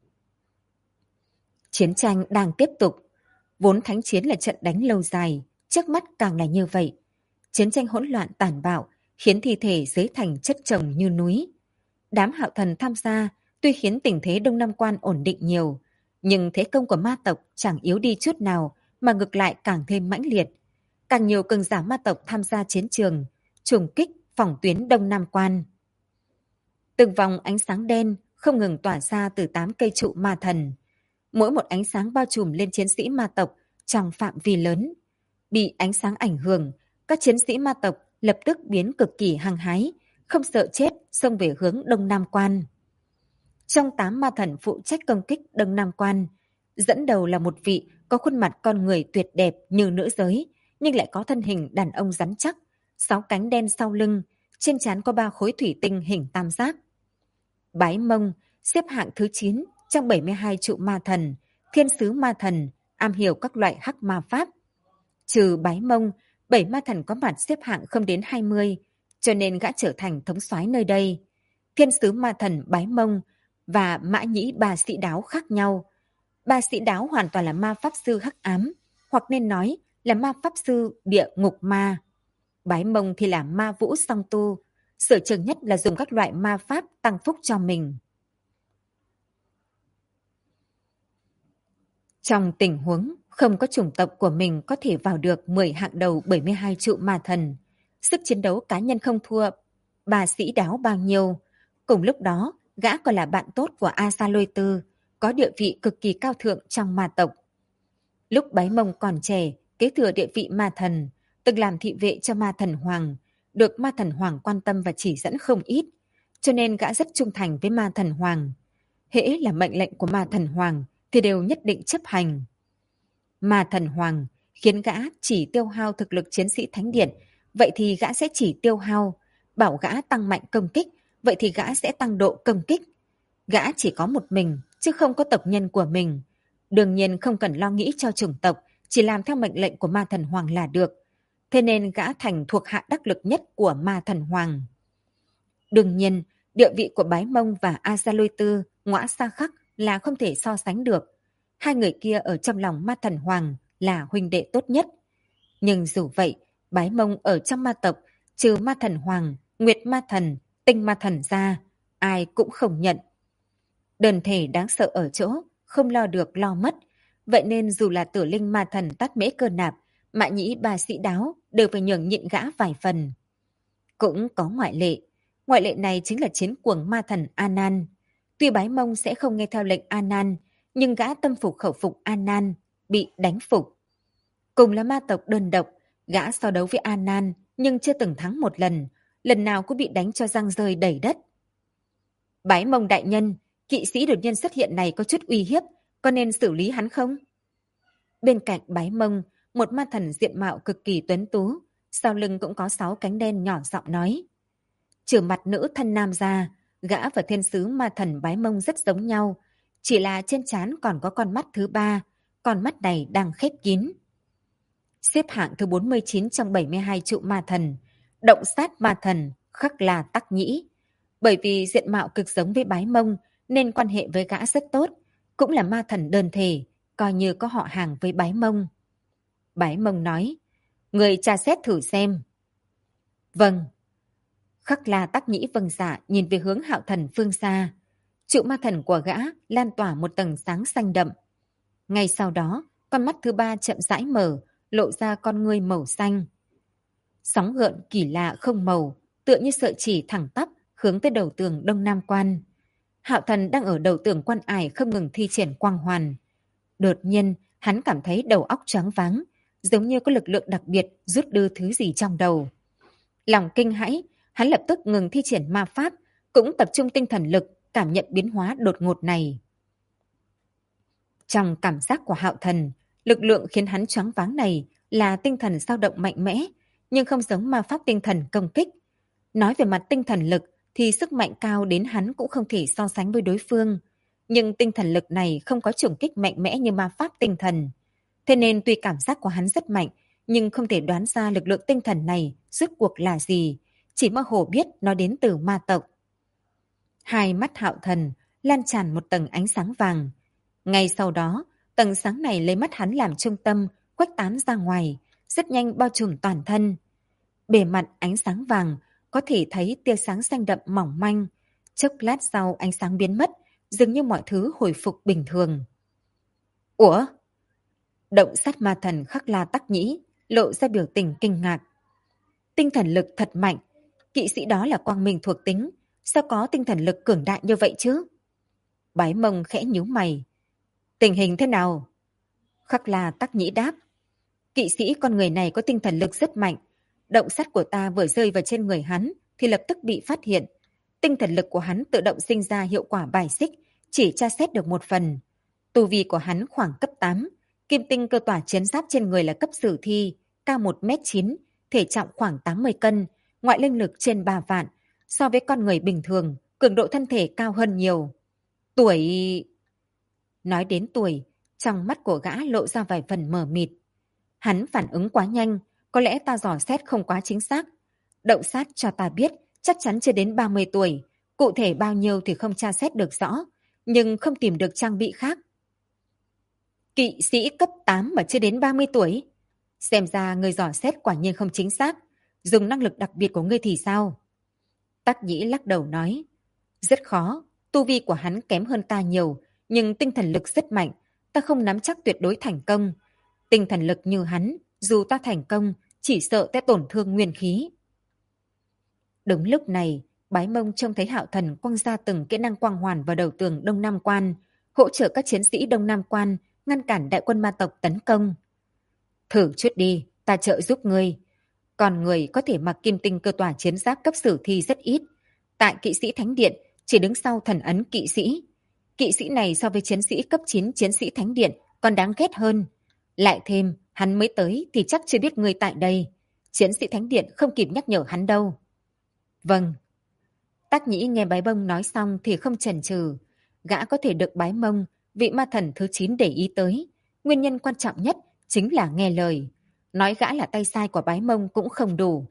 Chiến tranh đang tiếp tục. Vốn thánh chiến là trận đánh lâu dài, trước mắt càng là như vậy. Chiến tranh hỗn loạn tàn bạo khiến thi thể dưới thành chất chồng như núi. Đám Hạo Thần tham gia tuy khiến tình thế Đông Nam Quan ổn định nhiều, nhưng thế công của ma tộc chẳng yếu đi chút nào mà ngược lại càng thêm mãnh liệt. Càng nhiều cường giả ma tộc tham gia chiến trường, trùng kích phòng tuyến Đông Nam Quan. Từng vòng ánh sáng đen không ngừng tỏa ra từ 8 cây trụ ma thần. Mỗi một ánh sáng bao trùm lên chiến sĩ ma tộc trong phạm vi lớn. Bị ánh sáng ảnh hưởng, các chiến sĩ ma tộc lập tức biến cực kỳ hăng hái, không sợ chết xông về hướng Đông Nam Quan. Trong 8 ma thần phụ trách công kích Đông Nam Quan, dẫn đầu là một vị có khuôn mặt con người tuyệt đẹp như nữ giới, nhưng lại có thân hình đàn ông rắn chắc, 6 cánh đen sau lưng, trên trán có 3 khối thủy tinh hình tam giác. Bái Mông xếp hạng thứ 9 trong 72 trụ ma thần, thiên sứ ma thần, am hiểu các loại hắc ma pháp. Trừ Bái Mông, 7 ma thần có mặt xếp hạng không đến 20, cho nên gã trở thành thống soái nơi đây. Thiên sứ ma thần Bái Mông và Mã Nhĩ Ba Sĩ Đáo khác nhau. Ba Sĩ Đáo hoàn toàn là ma pháp sư hắc ám, hoặc nên nói là ma pháp sư địa ngục ma. Bái Mông thì là ma vũ song tu, sở trường nhất là dùng các loại ma pháp tăng phúc cho mình. Trong tình huống không có chủng tộc của mình có thể vào được 10 hạng đầu 72 trụ ma thần, sức chiến đấu cá nhân không thua Ba Sĩ Đáo bao nhiêu. Cùng lúc đó, gã còn là bạn tốt của Asa Lôi Tư, có địa vị cực kỳ cao thượng trong ma tộc. Lúc Bái Mông còn trẻ, kế thừa địa vị ma thần, từng làm thị vệ cho ma thần hoàng, được ma thần hoàng quan tâm và chỉ dẫn không ít, cho nên gã rất trung thành với ma thần hoàng. Hễ là mệnh lệnh của ma thần hoàng thì đều nhất định chấp hành. Ma thần hoàng khiến gã chỉ tiêu hao thực lực chiến sĩ thánh điện, vậy thì gã sẽ chỉ tiêu hao. Bảo gã tăng mạnh công kích, vậy thì gã sẽ tăng độ công kích. Gã chỉ có một mình, chứ không có tộc nhân của mình. Đương nhiên không cần lo nghĩ cho chủng tộc, chỉ làm theo mệnh lệnh của ma thần hoàng là được. Thế nên gã thành thuộc hạ đắc lực nhất của ma thần hoàng. Đương nhiên, địa vị của Bái Mông và A Gia Lôi Tư, Ngõa Sa Khắc là không thể so sánh được. Hai người kia ở trong lòng ma thần hoàng là huynh đệ tốt nhất. Nhưng dù vậy, Bái Mông ở trong ma tộc, trừ ma thần hoàng, Nguyệt ma thần, Tinh ma thần ra, ai cũng không nhận. Đơn thể đáng sợ ở chỗ, không lo được lo mất. Vậy nên dù là Tử Linh ma thần Tát Mễ Cơ Nạp, Mã Nhĩ Ba Sĩ Đáo đều phải nhường nhịn gã vài phần. Cũng có ngoại lệ. Ngoại lệ này chính là chiến cuồng ma thần A Nan. Tuy Bái Mông sẽ không nghe theo lệnh A Nan, nhưng gã tâm phục khẩu phục A Nan, bị đánh phục. Cùng là ma tộc đơn độc, gã so đấu với A Nan nhưng chưa từng thắng một lần nào cũng bị đánh cho răng rơi đầy đất. Bái Mông đại nhân, kỵ sĩ đột nhiên xuất hiện này có chút uy hiếp, có nên xử lý hắn không? Bên cạnh Bái Mông, một ma thần diện mạo cực kỳ tuấn tú, sau lưng cũng có 6 cánh đen nhỏ giọng nói. Trừ mặt nữ thân nam ra, gã và thiên sứ ma thần Bái Mông rất giống nhau, chỉ là trên trán còn có con mắt thứ 3, con mắt này đang khép kín. Xếp hạng thứ 49 trong 72 trụ ma thần, động sát ma thần Khắc La Tắc Nhĩ. Bởi vì diện mạo cực giống với Bái Mông nên quan hệ với gã rất tốt, cũng là ma thần đơn thể, coi như có họ hàng với Bái Mông. Bái Mông nói, người tra xét thử xem. Vâng. Khắc La Tắc Nhĩ vâng dạ nhìn về hướng Hạo Thần phương xa. Trụ ma thần của gã lan tỏa một tầng sáng xanh đậm. Ngay sau đó, con mắt thứ 3 chậm rãi mở, lộ ra con ngươi màu xanh. Sóng gợn kỳ lạ không màu, tựa như sợi chỉ thẳng tắp hướng tới đầu tường Đông Nam Quan. Hạo Thần đang ở đầu tường quan ải không ngừng thi triển quang hoàn. Đột nhiên, hắn cảm thấy đầu óc choáng váng, giống như có lực lượng đặc biệt rút đưa thứ gì trong đầu. Lòng kinh hãi, hắn lập tức ngừng thi triển ma pháp, cũng tập trung tinh thần lực cảm nhận biến hóa đột ngột này. Trong cảm giác của Hạo Thần, lực lượng khiến hắn choáng váng này là tinh thần dao động mạnh mẽ, nhưng không giống ma pháp tinh thần công kích. Nói về mặt tinh thần lực thì sức mạnh cao đến hắn cũng không thể so sánh với đối phương. Nhưng tinh thần lực này không có chủng kích mạnh mẽ như ma pháp tinh thần. Thế nên tuy cảm giác của hắn rất mạnh, nhưng không thể đoán ra lực lượng tinh thần này rốt cuộc là gì, chỉ mơ hồ biết nó đến từ ma tộc. Hai mắt Hạo Thần lan tràn một tầng ánh sáng vàng. Ngay sau đó, tầng sáng này lấy mắt hắn làm trung tâm, khuếch tán ra ngoài, rất nhanh bao trùm toàn thân. Bề mặt ánh sáng vàng có thể thấy tia sáng xanh đậm mỏng manh. Chốc lát sau ánh sáng biến mất, dường như mọi thứ hồi phục bình thường. Ủa? Động sát ma thần Khắc La Tắc Nhĩ lộ ra biểu tình kinh ngạc. Tinh thần lực thật mạnh, kỵ sĩ đó là quang minh thuộc tính, sao có tinh thần lực cường đại như vậy chứ? Bái Mông khẽ nhíu mày. Tình hình thế nào? Khắc La Tắc Nhĩ đáp. Kỵ sĩ con người này có tinh thần lực rất mạnh. Động sát của ta vừa rơi vào trên người hắn thì lập tức bị phát hiện. Tinh thần lực của hắn tự động sinh ra hiệu quả bài xích, chỉ tra xét được một phần. Tu vi của hắn khoảng cấp 8, kim tinh cơ tỏa chiến giáp trên người là cấp sử thi, cao 1m9, thể trọng khoảng 80 cân, ngoại linh lực trên 3 vạn. So với con người bình thường, cường độ thân thể cao hơn nhiều. Tuổi... Nói đến tuổi, trong mắt của gã lộ ra vài phần mờ mịt. Hắn phản ứng quá nhanh, có lẽ ta dò xét không quá chính xác. Đậu sát cho ta biết, chắc chắn chưa đến 30 tuổi. Cụ thể bao nhiêu thì không tra xét được rõ, nhưng không tìm được trang bị khác. Kỵ sĩ cấp 8 mà chưa đến 30 tuổi? Xem ra người dò xét quả nhiên không chính xác. Dùng năng lực đặc biệt của ngươi thì sao? Tắc Nhĩ lắc đầu nói. Rất khó, tu vi của hắn kém hơn ta nhiều, nhưng tinh thần lực rất mạnh, ta không nắm chắc tuyệt đối thành công. Tinh thần lực như hắn, dù ta thành công, chỉ sợ sẽ tổn thương nguyên khí. Đúng lúc này, Bái Mông trông thấy Hạo Thần quăng ra từng kỹ năng quang hoàn vào đầu tường Đông Nam Quan, hỗ trợ các chiến sĩ Đông Nam Quan ngăn cản đại quân ma tộc tấn công. Thử chút đi, ta trợ giúp ngươi. Còn người có thể mặc kim tinh cơ tỏa chiến giáp cấp sử thi rất ít. Tại kỵ sĩ Thánh Điện, chỉ đứng sau thần ấn kỵ sĩ. Kỵ sĩ này so với chiến sĩ cấp 9 chiến sĩ Thánh Điện còn đáng ghét hơn. Lại thêm, hắn mới tới thì chắc chưa biết ngươi tại đây. Chiến sĩ Thánh Điện không kịp nhắc nhở hắn đâu. Vâng. Tắc Nhĩ nghe Bái Mông nói xong thì không chần chừ. Gã có thể được Bái Mông, vị ma thần thứ 9 để ý tới. Nguyên nhân quan trọng nhất chính là nghe lời. Nói gã là tay sai của Bái Mông cũng không đủ.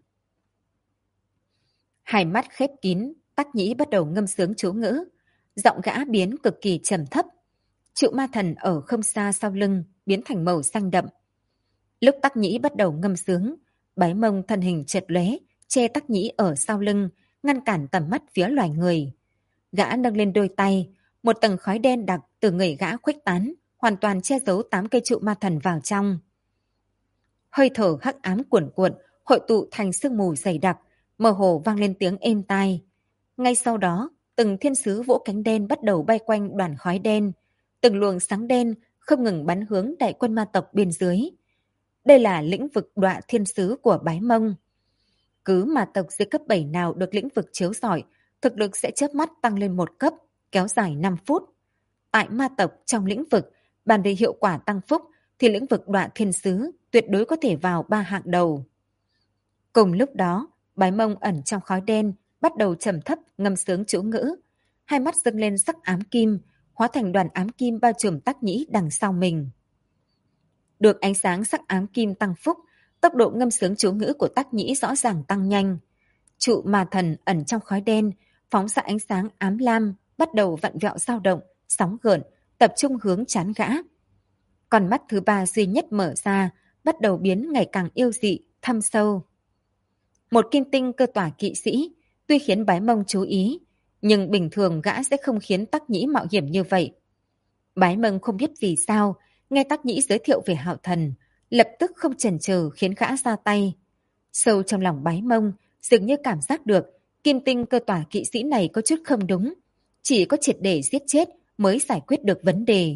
Hai mắt khép kín, Tắc Nhĩ bắt đầu ngâm sướng chú ngữ. Giọng gã biến cực kỳ trầm thấp. Trụ ma thần ở không xa sau lưng biến thành màu xanh đậm. Lúc Tắc Nhĩ bắt đầu ngâm sướng, Bái Mông thân hình chợt lóe, che Tắc Nhĩ ở sau lưng, ngăn cản tầm mắt phía loài người. Gã nâng lên đôi tay, một tầng khói đen đặc từ người gã khuếch tán, hoàn toàn che giấu 8 cây trụ ma thần vào trong. Hơi thở hắc ám cuồn cuộn, hội tụ thành sương mù dày đặc, mơ hồ vang lên tiếng êm tai. Ngay sau đó, từng thiên sứ vỗ cánh đen bắt đầu bay quanh đoàn khói đen, từng luồng sáng đen không ngừng bắn hướng đại quân ma tộc bên dưới. Đây là lĩnh vực Đọa Thiên Sứ của Bái Mông. Cứ ma tộc dưới cấp 7 nào được lĩnh vực chiếu rọi, thực lực sẽ chớp mắt tăng lên 1 cấp, kéo dài 5 phút. Tại ma tộc trong lĩnh vực, bàn về hiệu quả tăng phúc, thì lĩnh vực Đọa Thiên Sứ tuyệt đối có thể vào 3 hạng đầu. Cùng lúc đó, Bái Mông ẩn trong khói đen, bắt đầu trầm thấp ngâm sướng chú ngữ. Hai mắt dâng lên sắc ám kim, hóa thành đoàn ám kim bao trùm Tắc Nhĩ đằng sau mình. Được ánh sáng sắc ám kim tăng phúc, tốc độ ngâm sướng chú ngữ của Tắc Nhĩ rõ ràng tăng nhanh. Trụ ma thần ẩn trong khói đen, phóng ra ánh sáng ám lam, bắt đầu vặn vẹo dao động, sóng gợn, tập trung hướng chán gã. Con mắt thứ 3 duy nhất mở ra, bắt đầu biến ngày càng yêu dị, thâm sâu. Một kim tinh cơ tỏa kỵ sĩ, tuy khiến Bái Mông chú ý, nhưng bình thường gã sẽ không khiến Tắc Nhĩ mạo hiểm như vậy. Bái Mông không biết vì sao, nghe Tắc Nhĩ giới thiệu về Hạo Thần, lập tức không chần chừ khiến gã ra tay. Sâu trong lòng Bái Mông, dường như cảm giác được kim tinh cơ tỏa kỵ sĩ này có chút không đúng. Chỉ có triệt để giết chết mới giải quyết được vấn đề.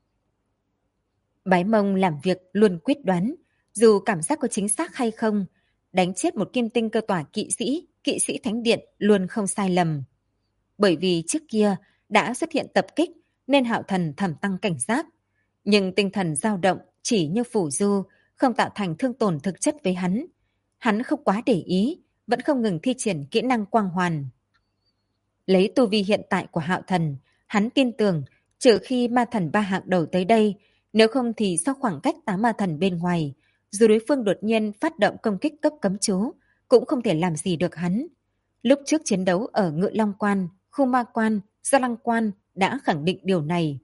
Bái Mông làm việc luôn quyết đoán, dù cảm giác có chính xác hay không, đánh chết một kim tinh cơ tỏa kỵ sĩ thánh điện luôn không sai lầm. Bởi vì trước kia đã xuất hiện tập kích nên Hạo Thần thầm tăng cảnh giác. Nhưng tinh thần dao động chỉ như phù du, không tạo thành thương tổn thực chất với hắn. Hắn không quá để ý, vẫn không ngừng thi triển kỹ năng quang hoàn. Lấy tu vi hiện tại của Hạo Thần, hắn tin tưởng trừ khi ma thần 3 hạng đầu tới đây, nếu không thì sau khoảng cách 8 ma thần bên ngoài, dù đối phương đột nhiên phát động công kích cấp cấm chú, cũng không thể làm gì được hắn. Lúc trước chiến đấu ở Ngự Long Quan, Khu Ma Quan, Gia Lăng Quan đã khẳng định điều này.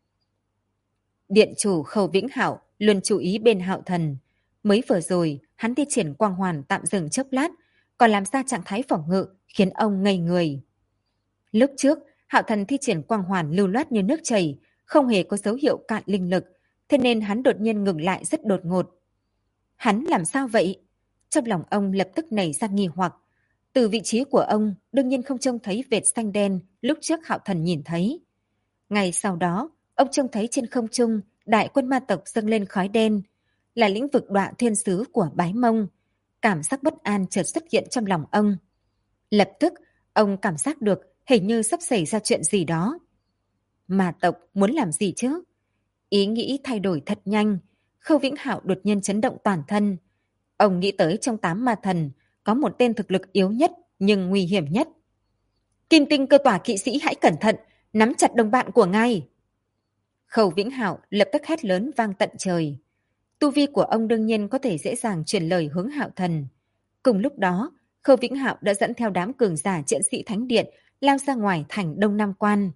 Điện chủ Khâu Vĩnh Hạo luôn chú ý bên Hạo Thần. Mới vừa rồi, hắn thi triển quang hoàn tạm dừng chốc lát, còn làm ra trạng thái phòng ngự khiến ông ngây người. Lúc trước, Hạo Thần thi triển quang hoàn lưu loát như nước chảy, không hề có dấu hiệu cạn linh lực, thế nên hắn đột nhiên ngừng lại rất đột ngột. Hắn làm sao vậy? Trong lòng ông lập tức nảy ra nghi hoặc. Từ vị trí của ông, đương nhiên không trông thấy vệt xanh đen lúc trước Hạo Thần nhìn thấy. Ngay sau đó, ông trông thấy trên không trung đại quân ma tộc dâng lên khói đen, là lĩnh vực Đọa Thiên Sứ của Bái Mông. Cảm giác bất an chợt xuất hiện trong lòng ông. Lập tức, ông cảm giác được hình như sắp xảy ra chuyện gì đó. Ma tộc muốn làm gì chứ? Ý nghĩ thay đổi thật nhanh. Khâu Vĩnh Hạo đột nhiên chấn động toàn thân. Ông nghĩ tới trong 8 ma thần, có một tên thực lực yếu nhất nhưng nguy hiểm nhất. Kim tinh cơ tỏa kỵ sĩ hãy cẩn thận, nắm chặt đồng bạn của ngài. Khâu Vĩnh Hạo lập tức hét lớn vang tận trời. Tu vi của ông đương nhiên có thể dễ dàng truyền lời hướng Hạo Thần. Cùng lúc đó, Khâu Vĩnh Hạo đã dẫn theo đám cường giả chiến sĩ thánh điện lao ra ngoài thành Đông Nam Quan.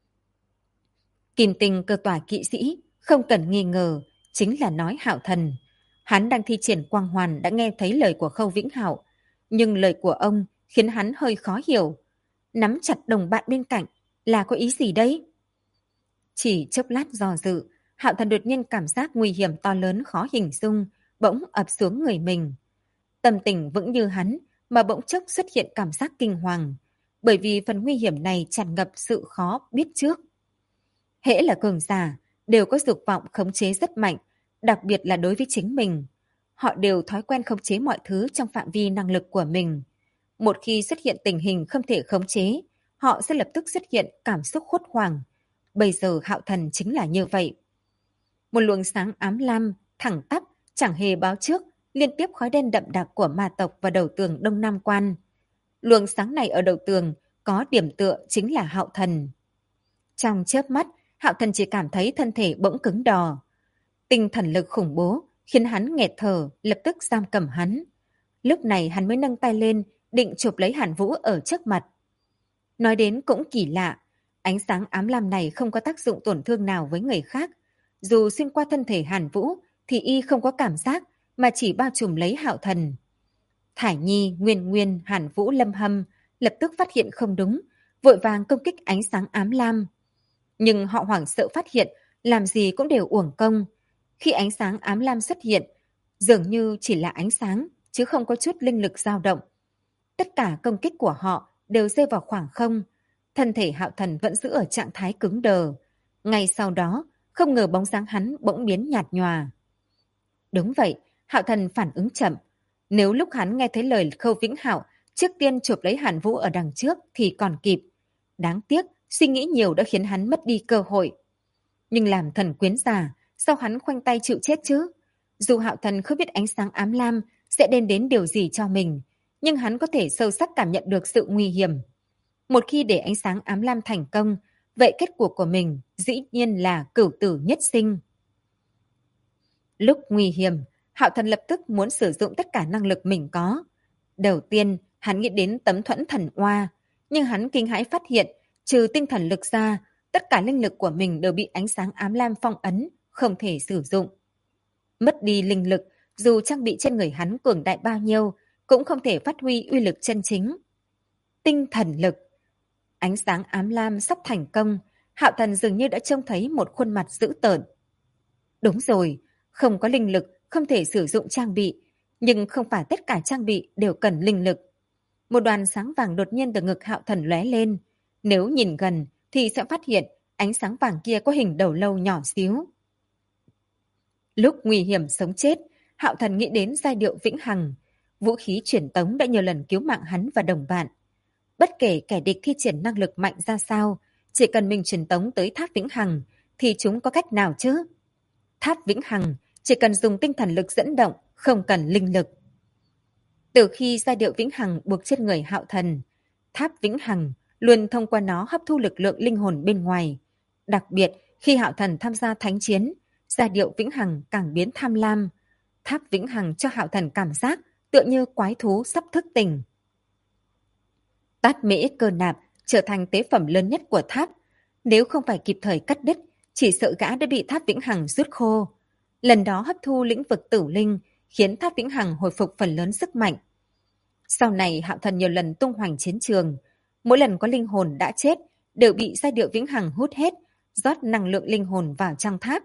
Kim tinh cơ tỏa kỵ sĩ, không cần nghi ngờ, chính là nói Hạo Thần. Hắn đang thi triển quang hoàn đã nghe thấy lời của Khâu Vĩnh Hạo, nhưng lời của ông khiến hắn hơi khó hiểu. Nắm chặt đồng bạn bên cạnh là có ý gì đấy? Chỉ chốc lát do dự, Hạo Thần đột nhiên cảm giác nguy hiểm to lớn khó hình dung, bỗng ập xuống người mình. Tâm tình vững như hắn, mà bỗng chốc xuất hiện cảm giác kinh hoàng, bởi vì phần nguy hiểm này tràn ngập sự khó biết trước. Hễ là cường giả, đều có dục vọng khống chế rất mạnh, đặc biệt là đối với chính mình. Họ đều thói quen khống chế mọi thứ trong phạm vi năng lực của mình. Một khi xuất hiện tình hình không thể khống chế, họ sẽ lập tức xuất hiện cảm xúc hốt hoảng. Bây giờ Hạo Thần chính là như vậy. Một luồng sáng ám lam, thẳng tắp, chẳng hề báo trước, liên tiếp khói đen đậm đặc của ma tộc vào đầu tường Đông Nam Quan. Luồng sáng này ở đầu tường có điểm tựa chính là Hạo Thần. Trong chớp mắt, Hạo Thần chỉ cảm thấy thân thể bỗng cứng đò. Tinh thần lực khủng bố khiến hắn nghẹt thở, lập tức giam cầm hắn. Lúc này hắn mới nâng tay lên, định chụp lấy Hàn Vũ ở trước mặt. Nói đến cũng kỳ lạ, ánh sáng ám lam này không có tác dụng tổn thương nào với người khác. Dù xuyên qua thân thể Hàn Vũ thì y không có cảm giác mà chỉ bao trùm lấy Hạo Thần. Thải Nhi, Nguyên Nguyên, Hàn Vũ, Lâm Hâm lập tức phát hiện không đúng, vội vàng công kích ánh sáng ám lam. Nhưng họ hoảng sợ phát hiện, làm gì cũng đều uổng công. Khi ánh sáng ám lam xuất hiện, dường như chỉ là ánh sáng, chứ không có chút linh lực dao động. Tất cả công kích của họ đều rơi vào khoảng không. Thân thể Hạo Thần vẫn giữ ở trạng thái cứng đờ. Ngay sau đó, không ngờ bóng dáng hắn bỗng biến nhạt nhòa. Đúng vậy, Hạo Thần phản ứng chậm. Nếu lúc hắn nghe thấy lời Khâu Vĩnh Hạo trước tiên chụp lấy Hàn Vũ ở đằng trước thì còn kịp. Đáng tiếc, suy nghĩ nhiều đã khiến hắn mất đi cơ hội. Nhưng làm thần quyến giả, sao hắn khoanh tay chịu chết chứ? Dù Hạo Thần không biết ánh sáng ám lam sẽ đem đến điều gì cho mình, nhưng hắn có thể sâu sắc cảm nhận được sự nguy hiểm. Một khi để ánh sáng ám lam thành công, vậy kết cuộc của mình dĩ nhiên là cửu tử nhất sinh. Lúc nguy hiểm, Hạo Thần lập tức muốn sử dụng tất cả năng lực mình có. Đầu tiên, hắn nghĩ đến tấm thuẫn thần oa, nhưng hắn kinh hãi phát hiện, trừ tinh thần lực ra, tất cả linh lực của mình đều bị ánh sáng ám lam phong ấn, không thể sử dụng. Mất đi linh lực, dù trang bị trên người hắn cường đại bao nhiêu, cũng không thể phát huy uy lực chân chính. Tinh thần lực. Ánh sáng ám lam sắp thành công, Hạo Thần dường như đã trông thấy một khuôn mặt dữ tợn. Đúng rồi, không có linh lực, không thể sử dụng trang bị, nhưng không phải tất cả trang bị đều cần linh lực. Một đoàn sáng vàng đột nhiên từ ngực Hạo Thần lóe lên. Nếu nhìn gần thì sẽ phát hiện ánh sáng vàng kia có hình đầu lâu nhỏ xíu. Lúc nguy hiểm sống chết, Hạo Thần nghĩ đến giai điệu vĩnh hằng. Vũ khí truyền tống đã nhiều lần cứu mạng hắn và đồng bạn. Bất kể kẻ địch thi triển năng lực mạnh ra sao, chỉ cần mình truyền tống tới tháp vĩnh hằng thì chúng có cách nào chứ? Tháp vĩnh hằng chỉ cần dùng tinh thần lực dẫn động, không cần linh lực. Từ khi giai điệu vĩnh hằng buộc trên người Hạo Thần, tháp vĩnh hằng luôn thông qua nó hấp thu lực lượng linh hồn bên ngoài. Đặc biệt khi Hạo Thần tham gia thánh chiến, giai điệu vĩnh hằng càng biến tham lam. Tháp vĩnh hằng cho Hạo Thần cảm giác tựa như quái thú sắp thức tỉnh. Tát Mễ Cơ Nạp trở thành tế phẩm lớn nhất của tháp. Nếu không phải kịp thời cắt đứt, chỉ sợ gã đã bị tháp vĩnh hằng rút khô. Lần đó hấp thu lĩnh vực tử linh, khiến tháp vĩnh hằng hồi phục phần lớn sức mạnh. Sau này Hạo Thần nhiều lần tung hoành chiến trường. Mỗi lần có linh hồn đã chết, đều bị giai điệu vĩnh hằng hút hết, rót năng lượng linh hồn vào trong tháp.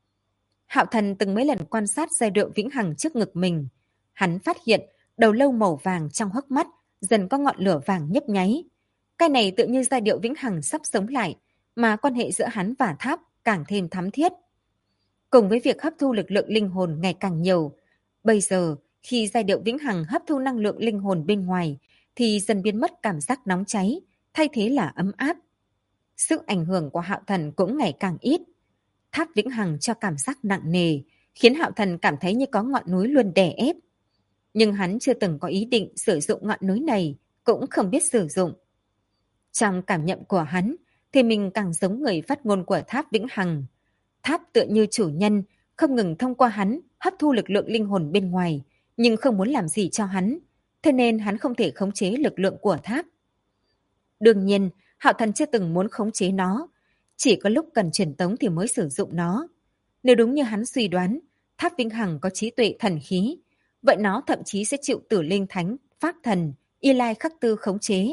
Hạo Thần từng mấy lần quan sát giai điệu vĩnh hằng trước ngực mình. Hắn phát hiện đầu lâu màu vàng trong hốc mắt dần có ngọn lửa vàng nhấp nháy. Cái này tự như giai điệu vĩnh hằng sắp sống lại, mà quan hệ giữa hắn và tháp càng thêm thắm thiết. Cùng với việc hấp thu lực lượng linh hồn ngày càng nhiều, bây giờ khi giai điệu vĩnh hằng hấp thu năng lượng linh hồn bên ngoài thì dần biến mất cảm giác nóng cháy, thay thế là ấm áp. Sức ảnh hưởng của Hạo Thần cũng ngày càng ít. Tháp vĩnh hằng cho cảm giác nặng nề, khiến Hạo Thần cảm thấy như có ngọn núi luôn đè ép. Nhưng hắn chưa từng có ý định sử dụng ngọn núi này, cũng không biết sử dụng. Trong cảm nhận của hắn, thì mình càng giống người phát ngôn của tháp vĩnh hằng. Tháp tựa như chủ nhân, không ngừng thông qua hắn hấp thu lực lượng linh hồn bên ngoài, nhưng không muốn làm gì cho hắn, thế nên hắn không thể khống chế lực lượng của tháp. Đương nhiên, Hạo Thần chưa từng muốn khống chế nó, chỉ có lúc cần truyền tống thì mới sử dụng nó. Nếu đúng như hắn suy đoán, tháp vĩnh hằng có trí tuệ thần khí, vậy nó thậm chí sẽ chịu Tử Linh Thánh, Pháp Thần, Y Lai Khắc Tư khống chế.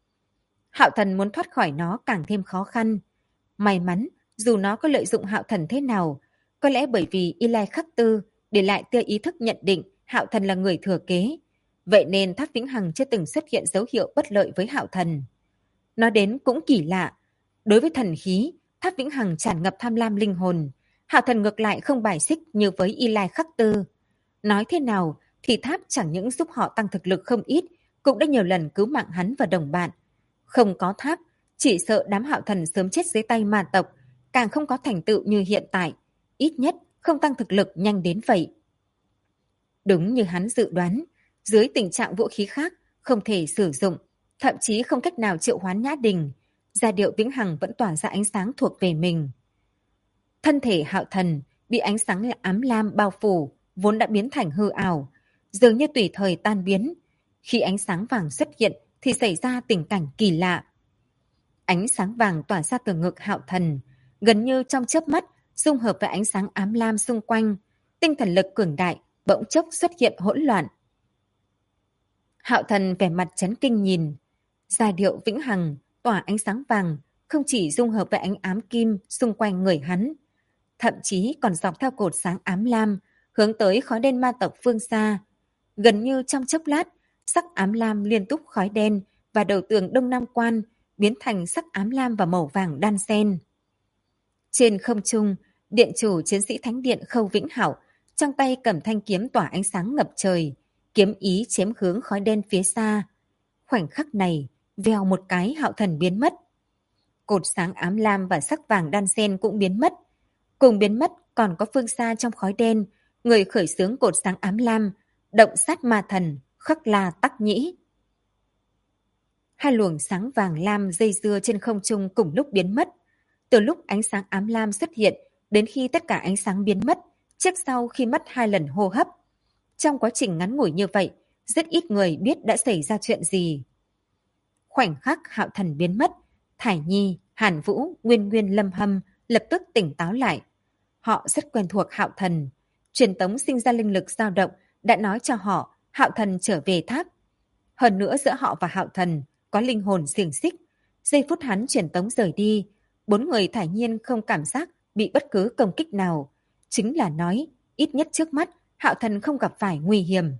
Hạo Thần muốn thoát khỏi nó càng thêm khó khăn. May mắn, dù nó có lợi dụng Hạo Thần thế nào, có lẽ bởi vì Y Lai Khắc Tư để lại tia ý thức nhận định Hạo Thần là người thừa kế, vậy nên tháp vĩnh hằng chưa từng xuất hiện dấu hiệu bất lợi với Hạo Thần. Nói đến cũng kỳ lạ, đối với thần khí, tháp vĩnh hằng tràn ngập tham lam linh hồn, Hạo Thần ngược lại không bài xích như với Y Lai Khắc Tư. Nói thế nào thì tháp chẳng những giúp họ tăng thực lực không ít, cũng đã nhiều lần cứu mạng hắn và đồng bạn. Không có tháp, chỉ sợ đám Hạo Thần sớm chết dưới tay ma tộc, càng không có thành tựu như hiện tại, ít nhất không tăng thực lực nhanh đến vậy. Đúng như hắn dự đoán, dưới tình trạng vũ khí khác không thể sử dụng, thậm chí không cách nào triệu hoán Nhã Đình, giai điệu vĩnh hằng vẫn tỏa ra ánh sáng thuộc về mình. Thân thể Hạo Thần bị ánh sáng ám lam bao phủ, vốn đã biến thành hư ảo, dường như tùy thời tan biến. Khi ánh sáng vàng xuất hiện thì xảy ra tình cảnh kỳ lạ. Ánh sáng vàng tỏa ra từ ngực Hạo Thần, gần như trong chớp mắt dung hợp với ánh sáng ám lam xung quanh, tinh thần lực cường đại bỗng chốc xuất hiện hỗn loạn. Hạo Thần vẻ mặt chấn kinh nhìn, giai điệu vĩnh hằng tỏa ánh sáng vàng không chỉ dung hợp với ánh ám kim xung quanh người hắn, thậm chí còn dọc theo cột sáng ám lam hướng tới khói đen ma tộc phương xa. Gần như trong chốc lát, sắc ám lam liên tục khói đen và đầu tường Đông Nam Quan biến thành sắc ám lam và màu vàng đan xen. Trên không trung, điện chủ chiến sĩ thánh điện Khâu Vĩnh Hảo trong tay cầm thanh kiếm tỏa ánh sáng ngập trời, kiếm ý chém hướng khói đen phía xa. Khoảnh khắc này, vèo một cái Hạo Thần biến mất. Cột sáng ám lam và sắc vàng đan xen cũng biến mất. Cùng biến mất còn có phương xa trong khói đen, người khởi xướng cột sáng ám lam, động sát ma thần, Khắc La Tắc Nhĩ. Hai luồng sáng vàng lam dây dưa trên không trung cùng lúc biến mất. Từ lúc ánh sáng ám lam xuất hiện đến khi tất cả ánh sáng biến mất, trước sau khi mất 2 lần hô hấp. Trong quá trình ngắn ngủi như vậy, rất ít người biết đã xảy ra chuyện gì. Khoảnh khắc Hạo Thần biến mất, Thải Nhi, Hàn Vũ, Nguyên Nguyên, Lâm Hâm lập tức tỉnh táo lại. Họ rất quen thuộc Hạo Thần. Truyền tống sinh ra linh lực dao động đã nói cho họ Hạo Thần trở về tháp. Hơn nữa giữa họ và Hạo Thần có linh hồn xiềng xích. Giây phút hắn truyền tống rời đi, 4 người thải nhiên không cảm giác bị bất cứ công kích nào. Chính là nói, ít nhất trước mắt, Hạo Thần không gặp phải nguy hiểm.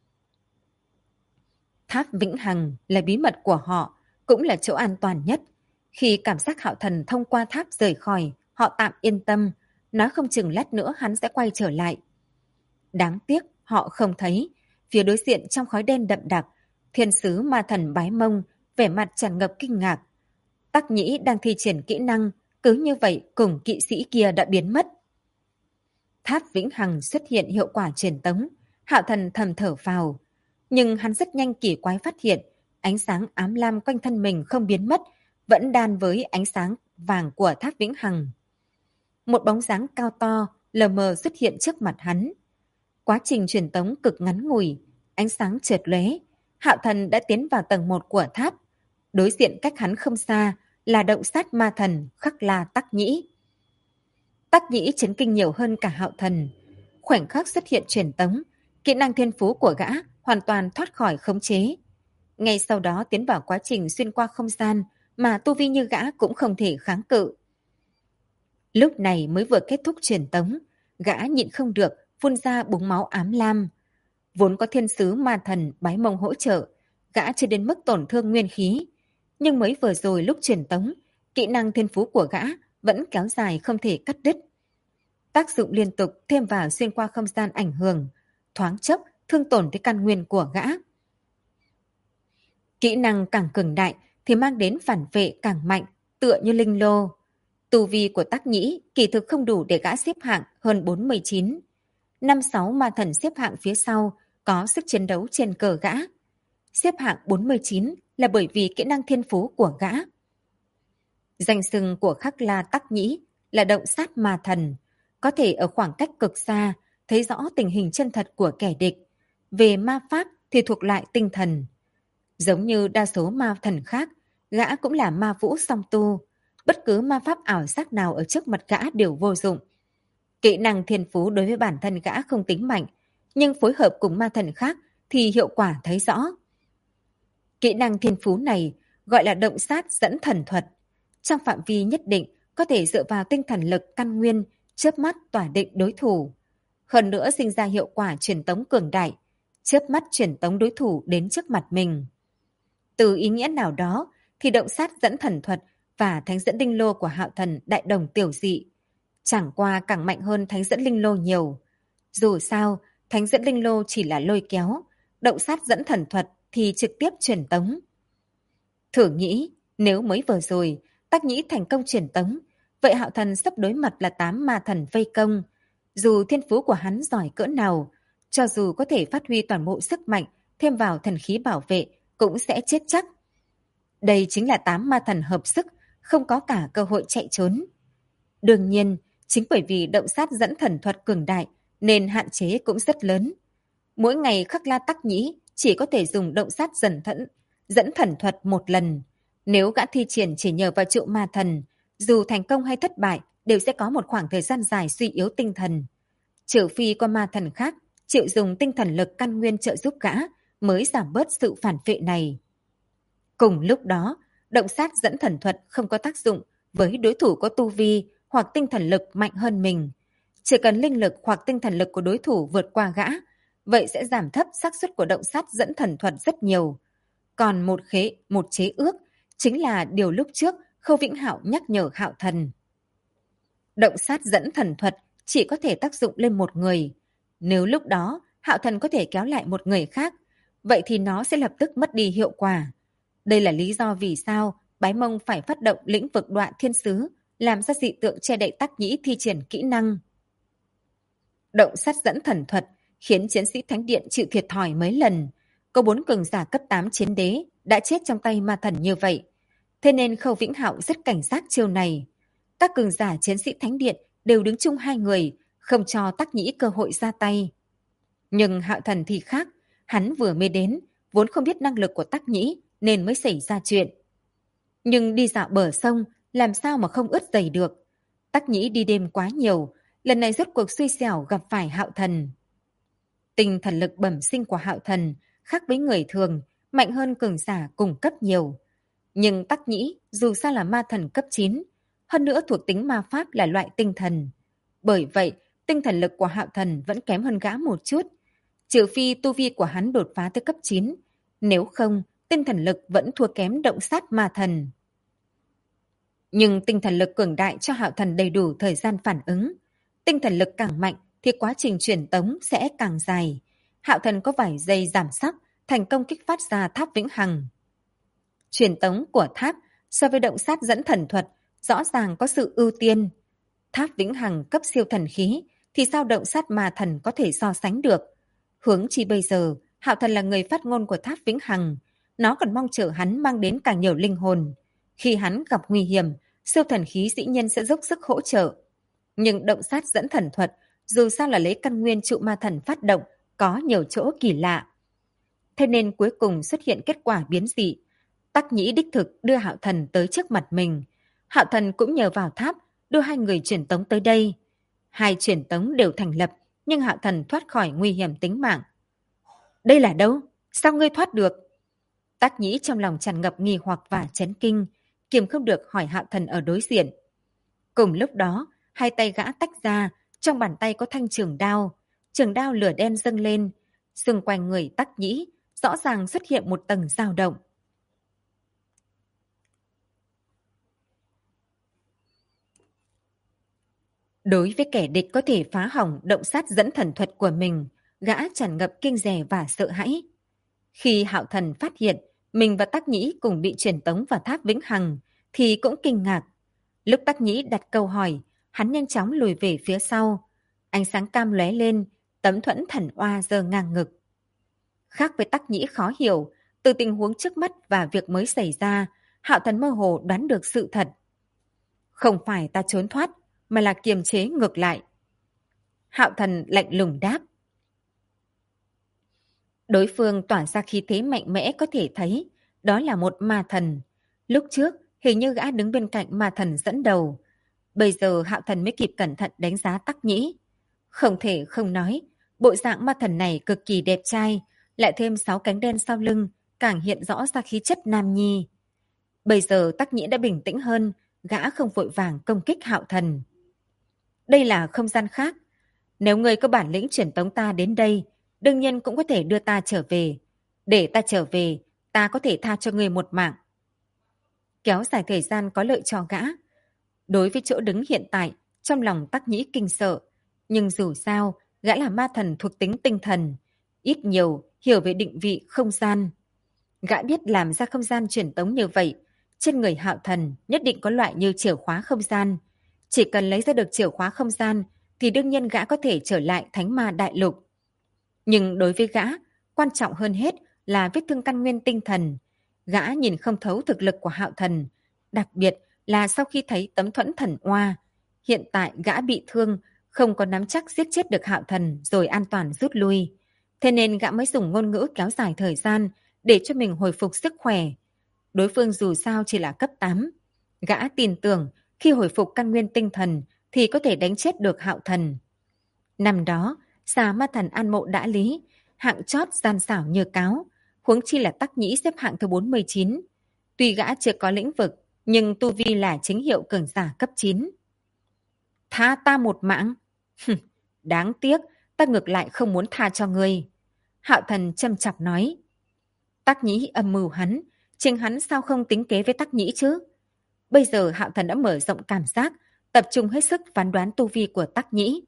Tháp Vĩnh Hằng là bí mật của họ, cũng là chỗ an toàn nhất. Khi cảm giác Hạo Thần thông qua tháp rời khỏi, họ tạm yên tâm, nói không chừng lát nữa hắn sẽ quay trở lại. Đáng tiếc, họ không thấy. Phía đối diện trong khói đen đậm đặc, thiên sứ ma thần Bái Mông, vẻ mặt tràn ngập kinh ngạc. Tắc Nhĩ đang thi triển kỹ năng, cứ như vậy cùng kỵ sĩ kia đã biến mất. Tháp Vĩnh Hằng xuất hiện hiệu quả truyền tống, Hạo Thần thầm thở phào. Nhưng hắn rất nhanh kỳ quái phát hiện, ánh sáng ám lam quanh thân mình không biến mất, vẫn đan với ánh sáng vàng của tháp Vĩnh Hằng. Một bóng dáng cao to, lờ mờ xuất hiện trước mặt hắn. Quá trình truyền tống cực ngắn ngủi, ánh sáng chợt lóe, Hạo Thần đã tiến vào tầng 1 của tháp. Đối diện cách hắn không xa là động sát ma thần Khắc La Tắc Nhĩ. Tắc Nhĩ chấn kinh nhiều hơn cả Hạo Thần. Khoảnh khắc xuất hiện truyền tống, kỹ năng thiên phú của gã hoàn toàn thoát khỏi khống chế. Ngay sau đó tiến vào quá trình xuyên qua không gian mà tu vi như gã cũng không thể kháng cự. Lúc này mới vừa kết thúc truyền tống, gã nhịn không được phun ra búng máu ám lam. Vốn có thiên sứ ma thần Bái Mông hỗ trợ, gã chưa đến mức tổn thương nguyên khí. Nhưng mới vừa rồi lúc truyền tống, kỹ năng thiên phú của gã vẫn kéo dài không thể cắt đứt. Tác dụng liên tục thêm vào xuyên qua không gian ảnh hưởng, thoáng chốc thương tổn tới căn nguyên của gã. Kỹ năng càng cường đại thì mang đến phản vệ càng mạnh, tựa như linh lô. Tu vi của Tắc Nhĩ kỳ thực không đủ để gã xếp hạng hơn 49. 5-6 ma thần xếp hạng phía sau có sức chiến đấu trên cờ gã. Xếp hạng 49 là bởi vì kỹ năng thiên phú của gã. Danh xưng của Khắc La Tắc Nhĩ là động sát ma thần, có thể ở khoảng cách cực xa thấy rõ tình hình chân thật của kẻ địch. Về ma pháp thì thuộc lại tinh thần. Giống như đa số ma thần khác, gã cũng là ma vũ song tu. Bất cứ ma pháp ảo giác nào ở trước mặt gã đều vô dụng. Kỹ năng thiên phú đối với bản thân gã không tính mạnh, nhưng phối hợp cùng ma thần khác thì hiệu quả thấy rõ. Kỹ năng thiên phú này gọi là động sát dẫn thần thuật. Trong phạm vi nhất định có thể dựa vào tinh thần lực căn nguyên, chớp mắt tỏa định đối thủ. Hơn nữa sinh ra hiệu quả truyền tống cường đại, chớp mắt truyền tống đối thủ đến trước mặt mình. Từ ý nghĩa nào đó thì động sát dẫn thần thuật và thánh dẫn linh lô của Hạo Thần đại đồng tiểu dị. Chẳng qua càng mạnh hơn thánh dẫn linh lô nhiều. Dù sao, thánh dẫn linh lô chỉ là lôi kéo, động sát dẫn thần thuật thì trực tiếp truyền tống. Thử nghĩ, nếu mới vừa rồi, Tắc Nhĩ thành công truyền tống, vậy Hạo Thần sắp đối mặt là 8 ma thần vây công. Dù thiên phú của hắn giỏi cỡ nào, cho dù có thể phát huy toàn bộ sức mạnh, thêm vào thần khí bảo vệ, cũng sẽ chết chắc. Đây chính là 8 ma thần hợp sức, không có cả cơ hội chạy trốn. Đương nhiên, chính bởi vì động sát dẫn thần thuật cường đại, nên hạn chế cũng rất lớn. Mỗi ngày Khắc La Tắc Nhĩ chỉ có thể dùng động sát dẫn thần thuật một lần. Nếu gã thi triển chỉ nhờ vào trụ ma thần, dù thành công hay thất bại đều sẽ có một khoảng thời gian dài suy yếu tinh thần. Trừ phi có ma thần khác chịu dùng tinh thần lực căn nguyên trợ giúp gã mới giảm bớt sự phản vệ này. Cùng lúc đó, động sát dẫn thần thuật không có tác dụng với đối thủ có tu vi hoặc tinh thần lực mạnh hơn mình. Chỉ cần linh lực hoặc tinh thần lực của đối thủ vượt qua gã, vậy sẽ giảm thấp xác suất của động sát dẫn thần thuật rất nhiều. Còn một chế ước chính là điều lúc trước Khâu Vĩnh Hạo nhắc nhở Hạo Thần. Động sát dẫn thần thuật chỉ có thể tác dụng lên một người. Nếu lúc đó Hạo Thần có thể kéo lại một người khác, vậy thì nó sẽ lập tức mất đi hiệu quả. Đây là lý do vì sao Bái Mông phải phát động lĩnh vực Đoạn Thiên Sứ, làm ra dị tượng che đậy Tắc Nhĩ thi triển kỹ năng. Động sát dẫn thần thuật khiến chiến sĩ Thánh Điện chịu thiệt thòi mấy lần. Có 4 cường giả cấp 8 chiến đế đã chết trong tay ma thần như vậy. Thế nên Khâu Vĩnh Hạo rất cảnh giác chiêu này. Các cường giả chiến sĩ Thánh Điện đều đứng chung hai người, không cho Tắc Nhĩ cơ hội ra tay. Nhưng Hạo Thần thì khác, hắn vừa mới đến, vốn không biết năng lực của Tắc Nhĩ nên mới xảy ra chuyện. Nhưng đi dạo bờ sông, làm sao mà không ướt giày được. Tắc Nhĩ đi đêm quá nhiều, lần này rốt cuộc xui xẻo gặp phải Hạo Thần. Tinh thần lực bẩm sinh của Hạo Thần khác với người thường, mạnh hơn cường giả cùng cấp nhiều. Nhưng Tắc Nhĩ dù sao là ma thần cấp 9, hơn nữa thuộc tính ma pháp là loại tinh thần. Bởi vậy, tinh thần lực của Hạo Thần vẫn kém hơn gã một chút. Trừ phi tu vi của hắn đột phá tới cấp 9, nếu không, tinh thần lực vẫn thua kém động sát ma thần. Nhưng tinh thần lực cường đại cho Hạo Thần đầy đủ thời gian phản ứng. Tinh thần lực càng mạnh thì quá trình truyền tống sẽ càng dài. Hạo Thần có vài giây giảm sắc, thành công kích phát ra tháp vĩnh hằng. Truyền tống của tháp so với động sát dẫn thần thuật rõ ràng có sự ưu tiên. Tháp vĩnh hằng cấp siêu thần khí thì sao động sát ma thần có thể so sánh được. Huống chi bây giờ Hạo Thần là người phát ngôn của tháp vĩnh hằng, nó còn mong chờ hắn mang đến càng nhiều linh hồn. Khi hắn gặp nguy hiểm, siêu thần khí dĩ nhiên sẽ dốc sức hỗ trợ. Nhưng động sát dẫn thần thuật dù sao là lấy căn nguyên trụ ma thần phát động, có nhiều chỗ kỳ lạ. Thế nên cuối cùng xuất hiện kết quả biến dị. Tắc Nhĩ đích thực đưa Hạo Thần tới trước mặt mình. Hạo Thần cũng nhờ vào tháp đưa hai người truyền tống tới đây. Hai truyền tống đều thành lập, nhưng Hạo Thần thoát khỏi nguy hiểm tính mạng. Đây là đâu? Sao ngươi thoát được? Tắc Nhĩ trong lòng tràn ngập nghi hoặc và chấn kinh, kiềm không được hỏi Hạo Thần ở đối diện. Cùng lúc đó, hai tay gã tách ra, trong bàn tay có thanh trường đao lửa đen dâng lên, xung quanh người Tắc Nhĩ rõ ràng xuất hiện một tầng dao động. Đối với kẻ địch có thể phá hỏng động sát dẫn thần thuật của mình, gã tràn ngập kinh dè và sợ hãi. Khi Hạo Thần phát hiện mình và Tắc Nhĩ cùng bị truyền tống vào tháp vĩnh hằng, thì cũng kinh ngạc. Lúc Tắc Nhĩ đặt câu hỏi, hắn nhanh chóng lùi về phía sau. Ánh sáng cam lóe lên, tấm thuẫn thần oa giơ ngang ngực. Khác với Tắc Nhĩ khó hiểu, từ tình huống trước mắt và việc mới xảy ra, Hạo Thần mơ hồ đoán được sự thật. Không phải ta trốn thoát, mà là kiềm chế ngược lại. Hạo Thần lạnh lùng đáp. Đối phương tỏa ra khí thế mạnh mẽ có thể thấy, đó là một ma thần. Lúc trước, hình như gã đứng bên cạnh ma thần dẫn đầu. Bây giờ Hạo Thần mới kịp cẩn thận đánh giá Tắc Nhĩ. Không thể không nói, bộ dạng ma thần này cực kỳ đẹp trai, lại thêm 6 cánh đen sau lưng, càng hiện rõ ra khí chất nam nhi. Bây giờ Tắc Nhĩ đã bình tĩnh hơn, gã không vội vàng công kích Hạo Thần. Đây là không gian khác. Nếu người có bản lĩnh chuyển tống ta đến đây, đương nhiên cũng có thể đưa ta trở về. Để ta trở về, ta có thể tha cho người một mạng. Kéo dài thời gian có lợi cho gã. Đối với chỗ đứng hiện tại, trong lòng Tắc Nhĩ kinh sợ. Nhưng dù sao, gã là ma thần thuộc tính tinh thần. Ít nhiều, hiểu về định vị không gian. Gã biết làm ra không gian truyền tống như vậy. Trên người Hạo Thần nhất định có loại như chìa khóa không gian. Chỉ cần lấy ra được chìa khóa không gian, thì đương nhiên gã có thể trở lại Thánh Ma Đại Lục. Nhưng đối với gã, quan trọng hơn hết là vết thương căn nguyên tinh thần. Gã nhìn không thấu thực lực của Hạo Thần, đặc biệt là sau khi thấy tấm thuẫn thần oa. Hiện tại gã bị thương, không có nắm chắc giết chết được Hạo Thần rồi an toàn rút lui. Thế nên gã mới dùng ngôn ngữ kéo dài thời gian để cho mình hồi phục sức khỏe. Đối phương dù sao chỉ là cấp 8. Gã tin tưởng khi hồi phục căn nguyên tinh thần thì có thể đánh chết được Hạo Thần. Năm đó, Xà Ma Thần an mộ đã lý, hạng chót gian xảo như cáo, huống chi là Tắc Nhĩ xếp hạng thứ 49. Tuy gã chưa có lĩnh vực, nhưng tu vi là chính hiệu cường giả cấp 9. Tha ta một mạng. Đáng tiếc, ta ngược lại không muốn tha cho ngươi. Hạo Thần châm chọc nói. Tắc Nhĩ âm mưu hắn, chính hắn sao không tính kế với Tắc Nhĩ chứ? Bây giờ Hạo Thần đã mở rộng cảm giác, tập trung hết sức phán đoán tu vi của Tắc Nhĩ.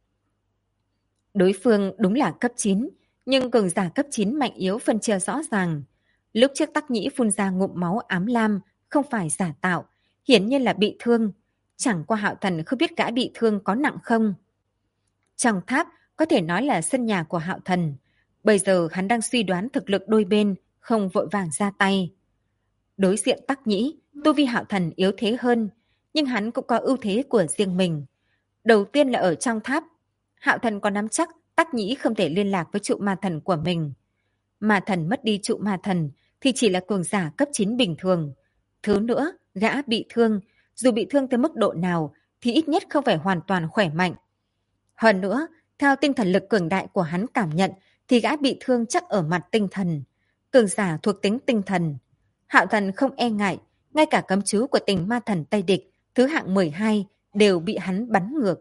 Đối phương đúng là cấp 9, nhưng cường giả cấp 9 mạnh yếu phân chia rõ ràng. Lúc trước Tắc Nhĩ phun ra ngụm máu ám lam, không phải giả tạo, hiển nhiên là bị thương. Chẳng qua Hạo Thần không biết gã bị thương có nặng không. Trong tháp có thể nói là sân nhà của Hạo Thần. Bây giờ hắn đang suy đoán thực lực đôi bên, không vội vàng ra tay. Đối diện Tắc Nhĩ, tu vi Hạo Thần yếu thế hơn, nhưng hắn cũng có ưu thế của riêng mình. Đầu tiên là ở trong tháp, Hạo Thần có nắm chắc Tắc Nhĩ không thể liên lạc với trụ ma thần của mình. Ma thần mất đi trụ ma thần thì chỉ là cường giả cấp 9 bình thường. Thứ nữa, gã bị thương, dù bị thương tới mức độ nào thì ít nhất không phải hoàn toàn khỏe mạnh. Hơn nữa, theo tinh thần lực cường đại của hắn cảm nhận thì gã bị thương chắc ở mặt tinh thần. Cường giả thuộc tính tinh thần. Hạo Thần không e ngại, ngay cả cấm chú của tình ma thần Tây Địch thứ hạng 12 đều bị hắn bắn ngược.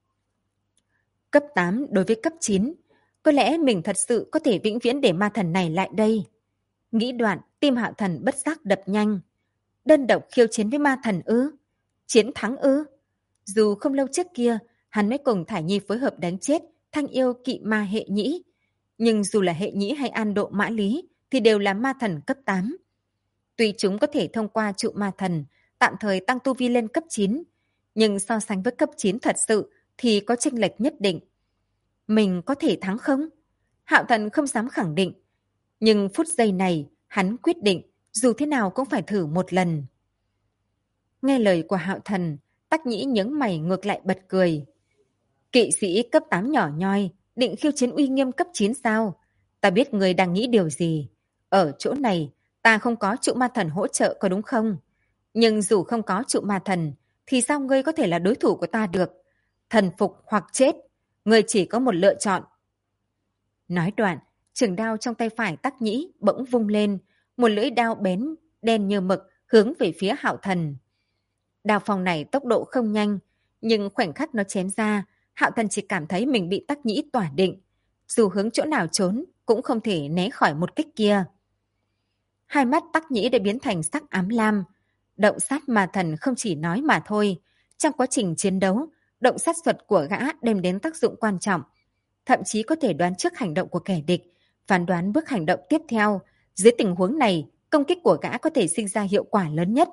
Cấp 8 đối với cấp 9, có lẽ mình thật sự có thể vĩnh viễn để ma thần này lại đây. Nghĩ đoạn, tim Hạo Thần bất giác đập nhanh. Đơn độc khiêu chiến với ma thần ư? Chiến thắng ư? Dù không lâu trước kia, hắn mới cùng Thải Nhi phối hợp đánh chết Thanh Yêu Kỵ Ma Hệ Nhĩ. Nhưng dù là Hệ Nhĩ hay An Độ Mã Lý thì đều là ma thần cấp 8. Tuy chúng có thể thông qua trụ ma thần, tạm thời tăng tu vi lên cấp 9, nhưng so sánh với cấp 9 thật sự thì có chênh lệch nhất định. Mình có thể thắng không? Hạo Thần không dám khẳng định. Nhưng phút giây này, hắn quyết định dù thế nào cũng phải thử một lần. Nghe lời của Hạo Thần, Tắc Nhĩ nhướng mày ngược lại bật cười. Kỵ sĩ cấp 8 nhỏ nhoi, định khiêu chiến uy nghiêm cấp 9 sao? Ta biết người đang nghĩ điều gì. Ở chỗ này, ta không có trụ ma thần hỗ trợ có đúng không? Nhưng dù không có trụ ma thần, thì sao ngươi có thể là đối thủ của ta được? Thần phục hoặc chết, ngươi chỉ có một lựa chọn. Nói đoạn, trường đao trong tay phải Tắc Nhĩ bỗng vung lên, một lưỡi đao bén, đen như mực, hướng về phía Hạo Thần. Đao phong này tốc độ không nhanh, nhưng khoảnh khắc nó chém ra, Hạo Thần chỉ cảm thấy mình bị Tắc Nhĩ tỏa định. Dù hướng chỗ nào trốn, cũng không thể né khỏi một kích kia. Hai mắt Tắc Nhĩ đã biến thành sắc ám lam. Động sát ma thần không chỉ nói mà thôi. Trong quá trình chiến đấu, động sát thuật của gã đem đến tác dụng quan trọng. Thậm chí có thể đoán trước hành động của kẻ địch, phán đoán bước hành động tiếp theo. Dưới tình huống này, công kích của gã có thể sinh ra hiệu quả lớn nhất.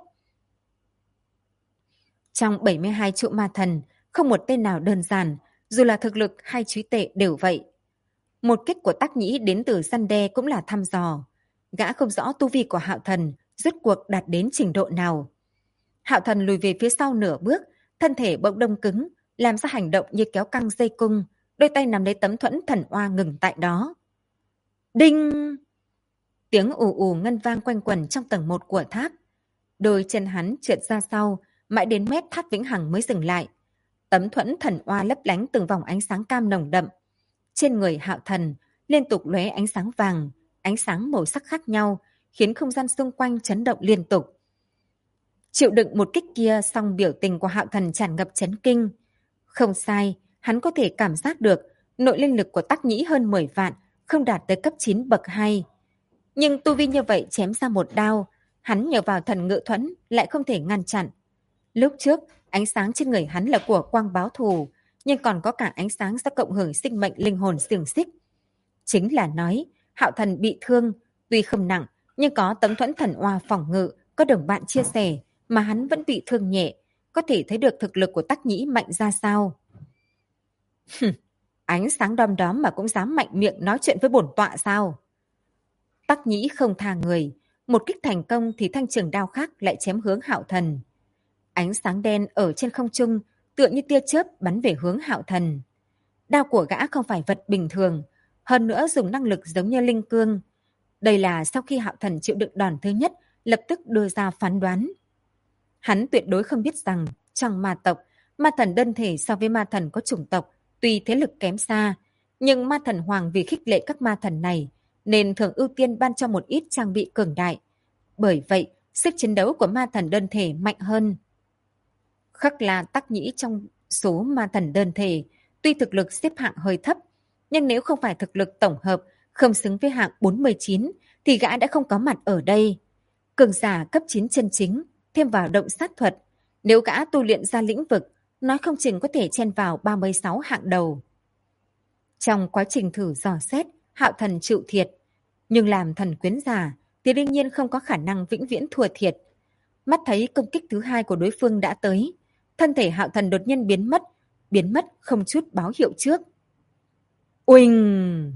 Trong 72 trụ ma thần, không một tên nào đơn giản, dù là thực lực hay trí tuệ đều vậy. Một kích của Tắc Nhĩ đến từ răn đe cũng là thăm dò. Gã không rõ tu vi của Hạo Thần rốt cuộc đạt đến trình độ nào. Hạo Thần lùi về phía sau nửa bước, thân thể bỗng đông cứng, làm ra hành động như kéo căng dây cung, đôi tay nắm lấy tấm thuẫn thần oa ngừng tại đó. Đinh! Tiếng ù ù ngân vang quanh quẩn trong tầng 1 của tháp. Đôi chân hắn trượt ra sau, mãi đến mép tháp vĩnh hằng mới dừng lại. Tấm thuẫn thần oa lấp lánh từng vòng ánh sáng cam nồng đậm. Trên người Hạo Thần liên tục lóe ánh sáng vàng, ánh sáng màu sắc khác nhau, khiến không gian xung quanh chấn động liên tục. Chịu đựng một kích kia, song biểu tình của Hạo Thần tràn ngập chấn kinh. Không sai, hắn có thể cảm giác được nội linh lực của Tắc Nhĩ hơn 10 vạn, không đạt tới cấp 9 bậc 2. Nhưng tu vi như vậy chém ra một đao, hắn nhờ vào thần ngự thuẫn lại không thể ngăn chặn. Lúc trước, ánh sáng trên người hắn là của quang báo thù, nhưng còn có cả ánh sáng do cộng hưởng sinh mệnh linh hồn xiềng xích. Chính là nói, Hạo Thần bị thương, tuy không nặng, nhưng có tấm thuẫn thần oa phòng ngự, có đồng bạn chia sẻ, mà hắn vẫn bị thương nhẹ, có thể thấy được thực lực của Tắc Nhĩ mạnh ra sao. Ánh sáng đom đóm mà cũng dám mạnh miệng nói chuyện với bổn tọa sao? Tắc Nhĩ không tha người, một kích thành công thì thanh trường đao khác lại chém hướng Hạo Thần. Ánh sáng đen ở trên không trung tựa như tia chớp bắn về hướng Hạo Thần. Đao của gã không phải vật bình thường, hơn nữa dùng năng lực giống như linh cương. Đây là sau khi Hạo Thần chịu đựng đòn thứ nhất, lập tức đưa ra phán đoán. Hắn tuyệt đối không biết rằng trong ma tộc, ma thần đơn thể so với ma thần có chủng tộc, tuy thế lực kém xa, nhưng ma thần hoàng vì khích lệ các ma thần này, nên thường ưu tiên ban cho một ít trang bị cường đại. Bởi vậy, sức chiến đấu của ma thần đơn thể mạnh hơn. Khắc La Tắc Nhĩ trong số ma thần đơn thể, tuy thực lực xếp hạng hơi thấp, nhưng nếu không phải thực lực tổng hợp không xứng với hạng 49, thì gã đã không có mặt ở đây. Cường giả cấp 9 chân chính, thêm vào động sát thuật, nếu gã tu luyện ra lĩnh vực, nói không chừng có thể chen vào 36 hạng đầu. Trong quá trình thử dò xét, Hạo Thần chịu thiệt, nhưng làm thần quyến giả thì đương nhiên không có khả năng vĩnh viễn thua thiệt. Mắt thấy công kích thứ hai của đối phương đã tới, thân thể Hạo Thần đột nhiên biến mất không chút báo hiệu trước. Uỳnh!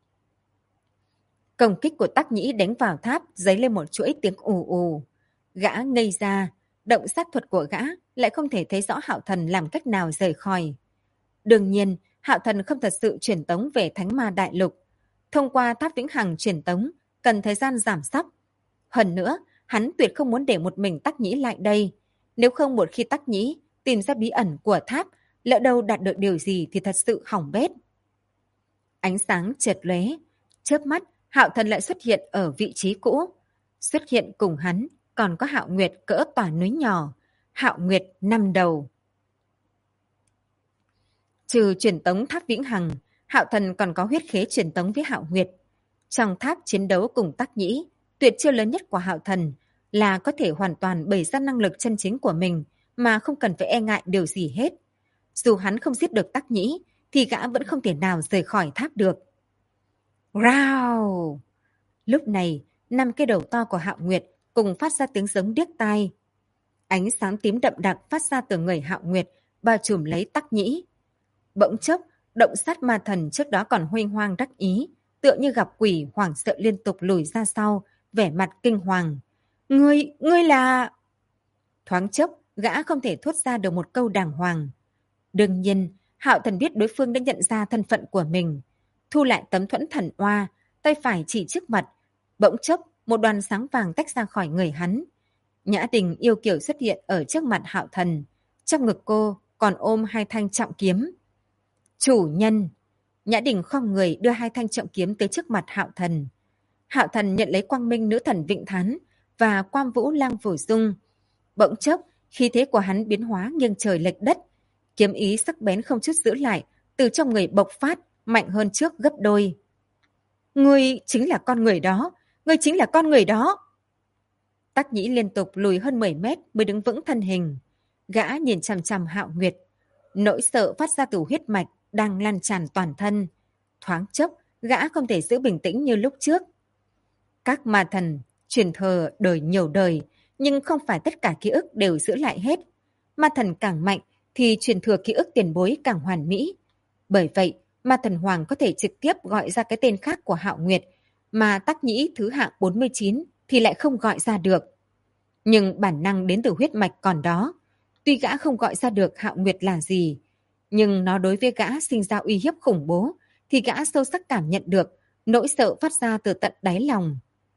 Công kích của Tắc Nhĩ đánh vào tháp, dấy lên một chuỗi tiếng ù ù. Gã ngây ra, động sát thuật của gã lại không thể thấy rõ Hạo Thần làm cách nào rời khỏi. Đương nhiên, Hạo Thần không thật sự truyền tống về Thánh Ma Đại Lục. Thông qua tháp vĩnh hằng truyền tống, cần thời gian giảm sóc. Hơn nữa, hắn tuyệt không muốn để một mình Tắc Nhĩ lại đây. Nếu không một khi Tắc Nhĩ tìm ra bí ẩn của tháp, lỡ đâu đạt được điều gì thì thật sự hỏng bét. Ánh sáng chợt lóe, chớp mắt, Hạo Thần lại xuất hiện ở vị trí cũ. Xuất hiện cùng hắn, còn có Hạo Nguyệt cỡ tòa núi nhỏ. Hạo Nguyệt 5 đầu. Trừ truyền tống tháp vĩnh hằng, Hạo Thần còn có huyết khế truyền tống với Hạo Nguyệt. Trong tháp chiến đấu cùng Tắc Nhĩ, tuyệt chiêu lớn nhất của Hạo Thần là có thể hoàn toàn bày ra năng lực chân chính của mình mà không cần phải e ngại điều gì hết. Dù hắn không giết được Tắc Nhĩ, thì gã vẫn không thể nào rời khỏi tháp được. Rao! Lúc này, 5 cái đầu to của Hạo Nguyệt cùng phát ra tiếng giống điếc tai. Ánh sáng tím đậm đặc phát ra từ người Hạo Nguyệt, bao trùm lấy Tắc Nhĩ. Bỗng chốc, động sát ma thần trước đó còn huênh hoang đắc ý, tựa như gặp quỷ hoảng sợ liên tục lùi ra sau, vẻ mặt kinh hoàng. Ngươi là... Thoáng chốc, gã không thể thốt ra được một câu đàng hoàng. Đương nhiên, Hạo Thần biết đối phương đã nhận ra thân phận của mình. Thu lại tấm thuẫn thần oa, tay phải chỉ trước mặt. Bỗng chốc, một đoàn sáng vàng tách ra khỏi người hắn. Nhã Đình yêu kiều xuất hiện ở trước mặt Hạo Thần. Trong ngực cô còn ôm 2 thanh trọng kiếm. Chủ nhân! Nhã Đình khom người đưa 2 thanh trọng kiếm tới trước mặt Hạo Thần. Hạo Thần nhận lấy quang minh nữ thần Vịnh Thán và Quang Vũ Lang Phổ Dung. Bỗng chốc, khí thế của hắn biến hóa nghiêng trời lệch đất. Kiếm ý sắc bén không chút giữ lại, từ trong người bộc phát, mạnh hơn trước gấp đôi. Ngươi chính là con người đó! Ngươi chính là con người đó! Tắc Nhĩ liên tục lùi hơn 10 mét mới đứng vững thân hình. Gã nhìn chằm chằm Hạo Nguyệt. Nỗi sợ phát ra từ huyết mạch đang lan tràn toàn thân. Thoáng chốc, gã không thể giữ bình tĩnh như lúc trước. Các ma thần truyền thờ đời nhiều đời, nhưng không phải tất cả ký ức đều giữ lại hết. Ma thần càng mạnh thì truyền thừa ký ức tiền bối càng hoàn mỹ. Bởi vậy, ma thần hoàng có thể trực tiếp gọi ra cái tên khác của Hạo Nguyệt, mà Tắc Nhĩ thứ hạng 49 thì lại không gọi ra được. Nhưng bản năng đến từ huyết mạch còn đó. Tuy gã không gọi ra được Hạo Nguyệt là gì, nhưng nó đối với gã sinh ra uy hiếp khủng bố, thì gã sâu sắc cảm nhận được nỗi sợ phát ra từ tận đáy lòng.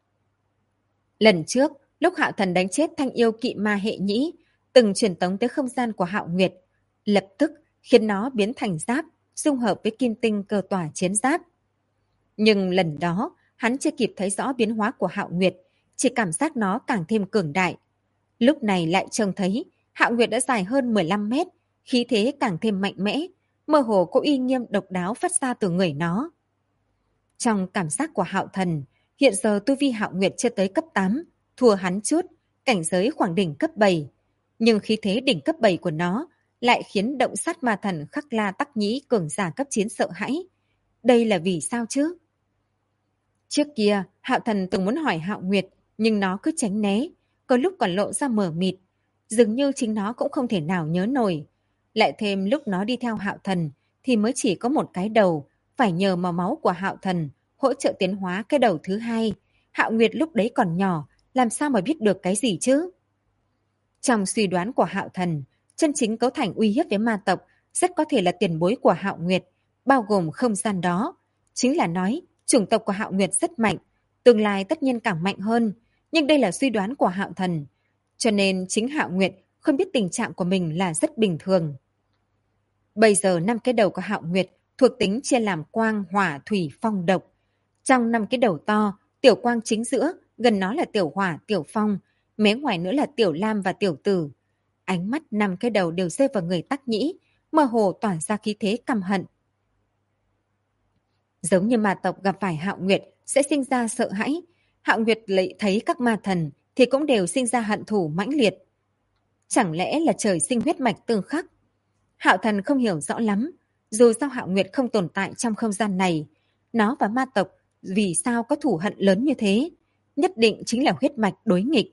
Lần trước, lúc Hạo Thần đánh chết thanh yêu kỵ ma hệ nhĩ, từng truyền tống tới không gian của Hạo Nguyệt, lập tức khiến nó biến thành giáp, dung hợp với kim tinh cơ tỏa chiến giáp. Nhưng lần đó, hắn chưa kịp thấy rõ biến hóa của Hạo Nguyệt, chỉ cảm giác nó càng thêm cường đại. Lúc này lại trông thấy Hạo Nguyệt đã dài hơn 15 mét, khí thế càng thêm mạnh mẽ, mơ hồ có uy nghiêm độc đáo phát ra từ người nó. Trong cảm giác của Hạo Thần, hiện giờ tu vi Hạo Nguyệt chưa tới cấp 8, thua hắn chút, cảnh giới khoảng đỉnh cấp 7. Nhưng khí thế đỉnh cấp 7 của nó lại khiến động sát ma thần Khắc La Tắc Nhĩ cường giả cấp 9 sợ hãi. Đây là vì sao chứ? Trước kia, Hạo Thần từng muốn hỏi Hạo Nguyệt, nhưng nó cứ tránh né, có lúc còn lộ ra mờ mịt. Dường như chính nó cũng không thể nào nhớ nổi. Lại thêm lúc nó đi theo Hạo Thần thì mới chỉ có một cái đầu, phải nhờ màu máu của Hạo Thần hỗ trợ tiến hóa cái đầu thứ hai. Hạo Nguyệt lúc đấy còn nhỏ, làm sao mà biết được cái gì chứ? Trong suy đoán của Hạo Thần, chân chính cấu thành uy hiếp với ma tộc rất có thể là tiền bối của Hạo Nguyệt, bao gồm không gian đó. Chính là nói, chủng tộc của Hạo Nguyệt rất mạnh, tương lai tất nhiên càng mạnh hơn, nhưng đây là suy đoán của Hạo Thần. Cho nên chính Hạo Nguyệt không biết tình trạng của mình là rất bình thường. Bây giờ 5 cái đầu của Hạo Nguyệt thuộc tính chia làm quang, hỏa, thủy, phong, độc. Trong 5 cái đầu to, tiểu quang chính giữa, gần nó là tiểu hỏa, tiểu phong, mé ngoài nữa là tiểu lam và tiểu tử. Ánh mắt 5 cái đầu đều rơi vào người Tắc Nhĩ, mơ hồ tỏa ra khí thế căm hận. Giống như ma tộc gặp phải Hạo Nguyệt sẽ sinh ra sợ hãi, Hạo Nguyệt lại thấy các ma thần thì cũng đều sinh ra hận thù mãnh liệt. Chẳng lẽ là trời sinh huyết mạch tương khắc? Hạo Thần không hiểu rõ lắm, dù sao Hạo Nguyệt không tồn tại trong không gian này, nó và ma tộc vì sao có thù hận lớn như thế? Nhất định chính là huyết mạch đối nghịch.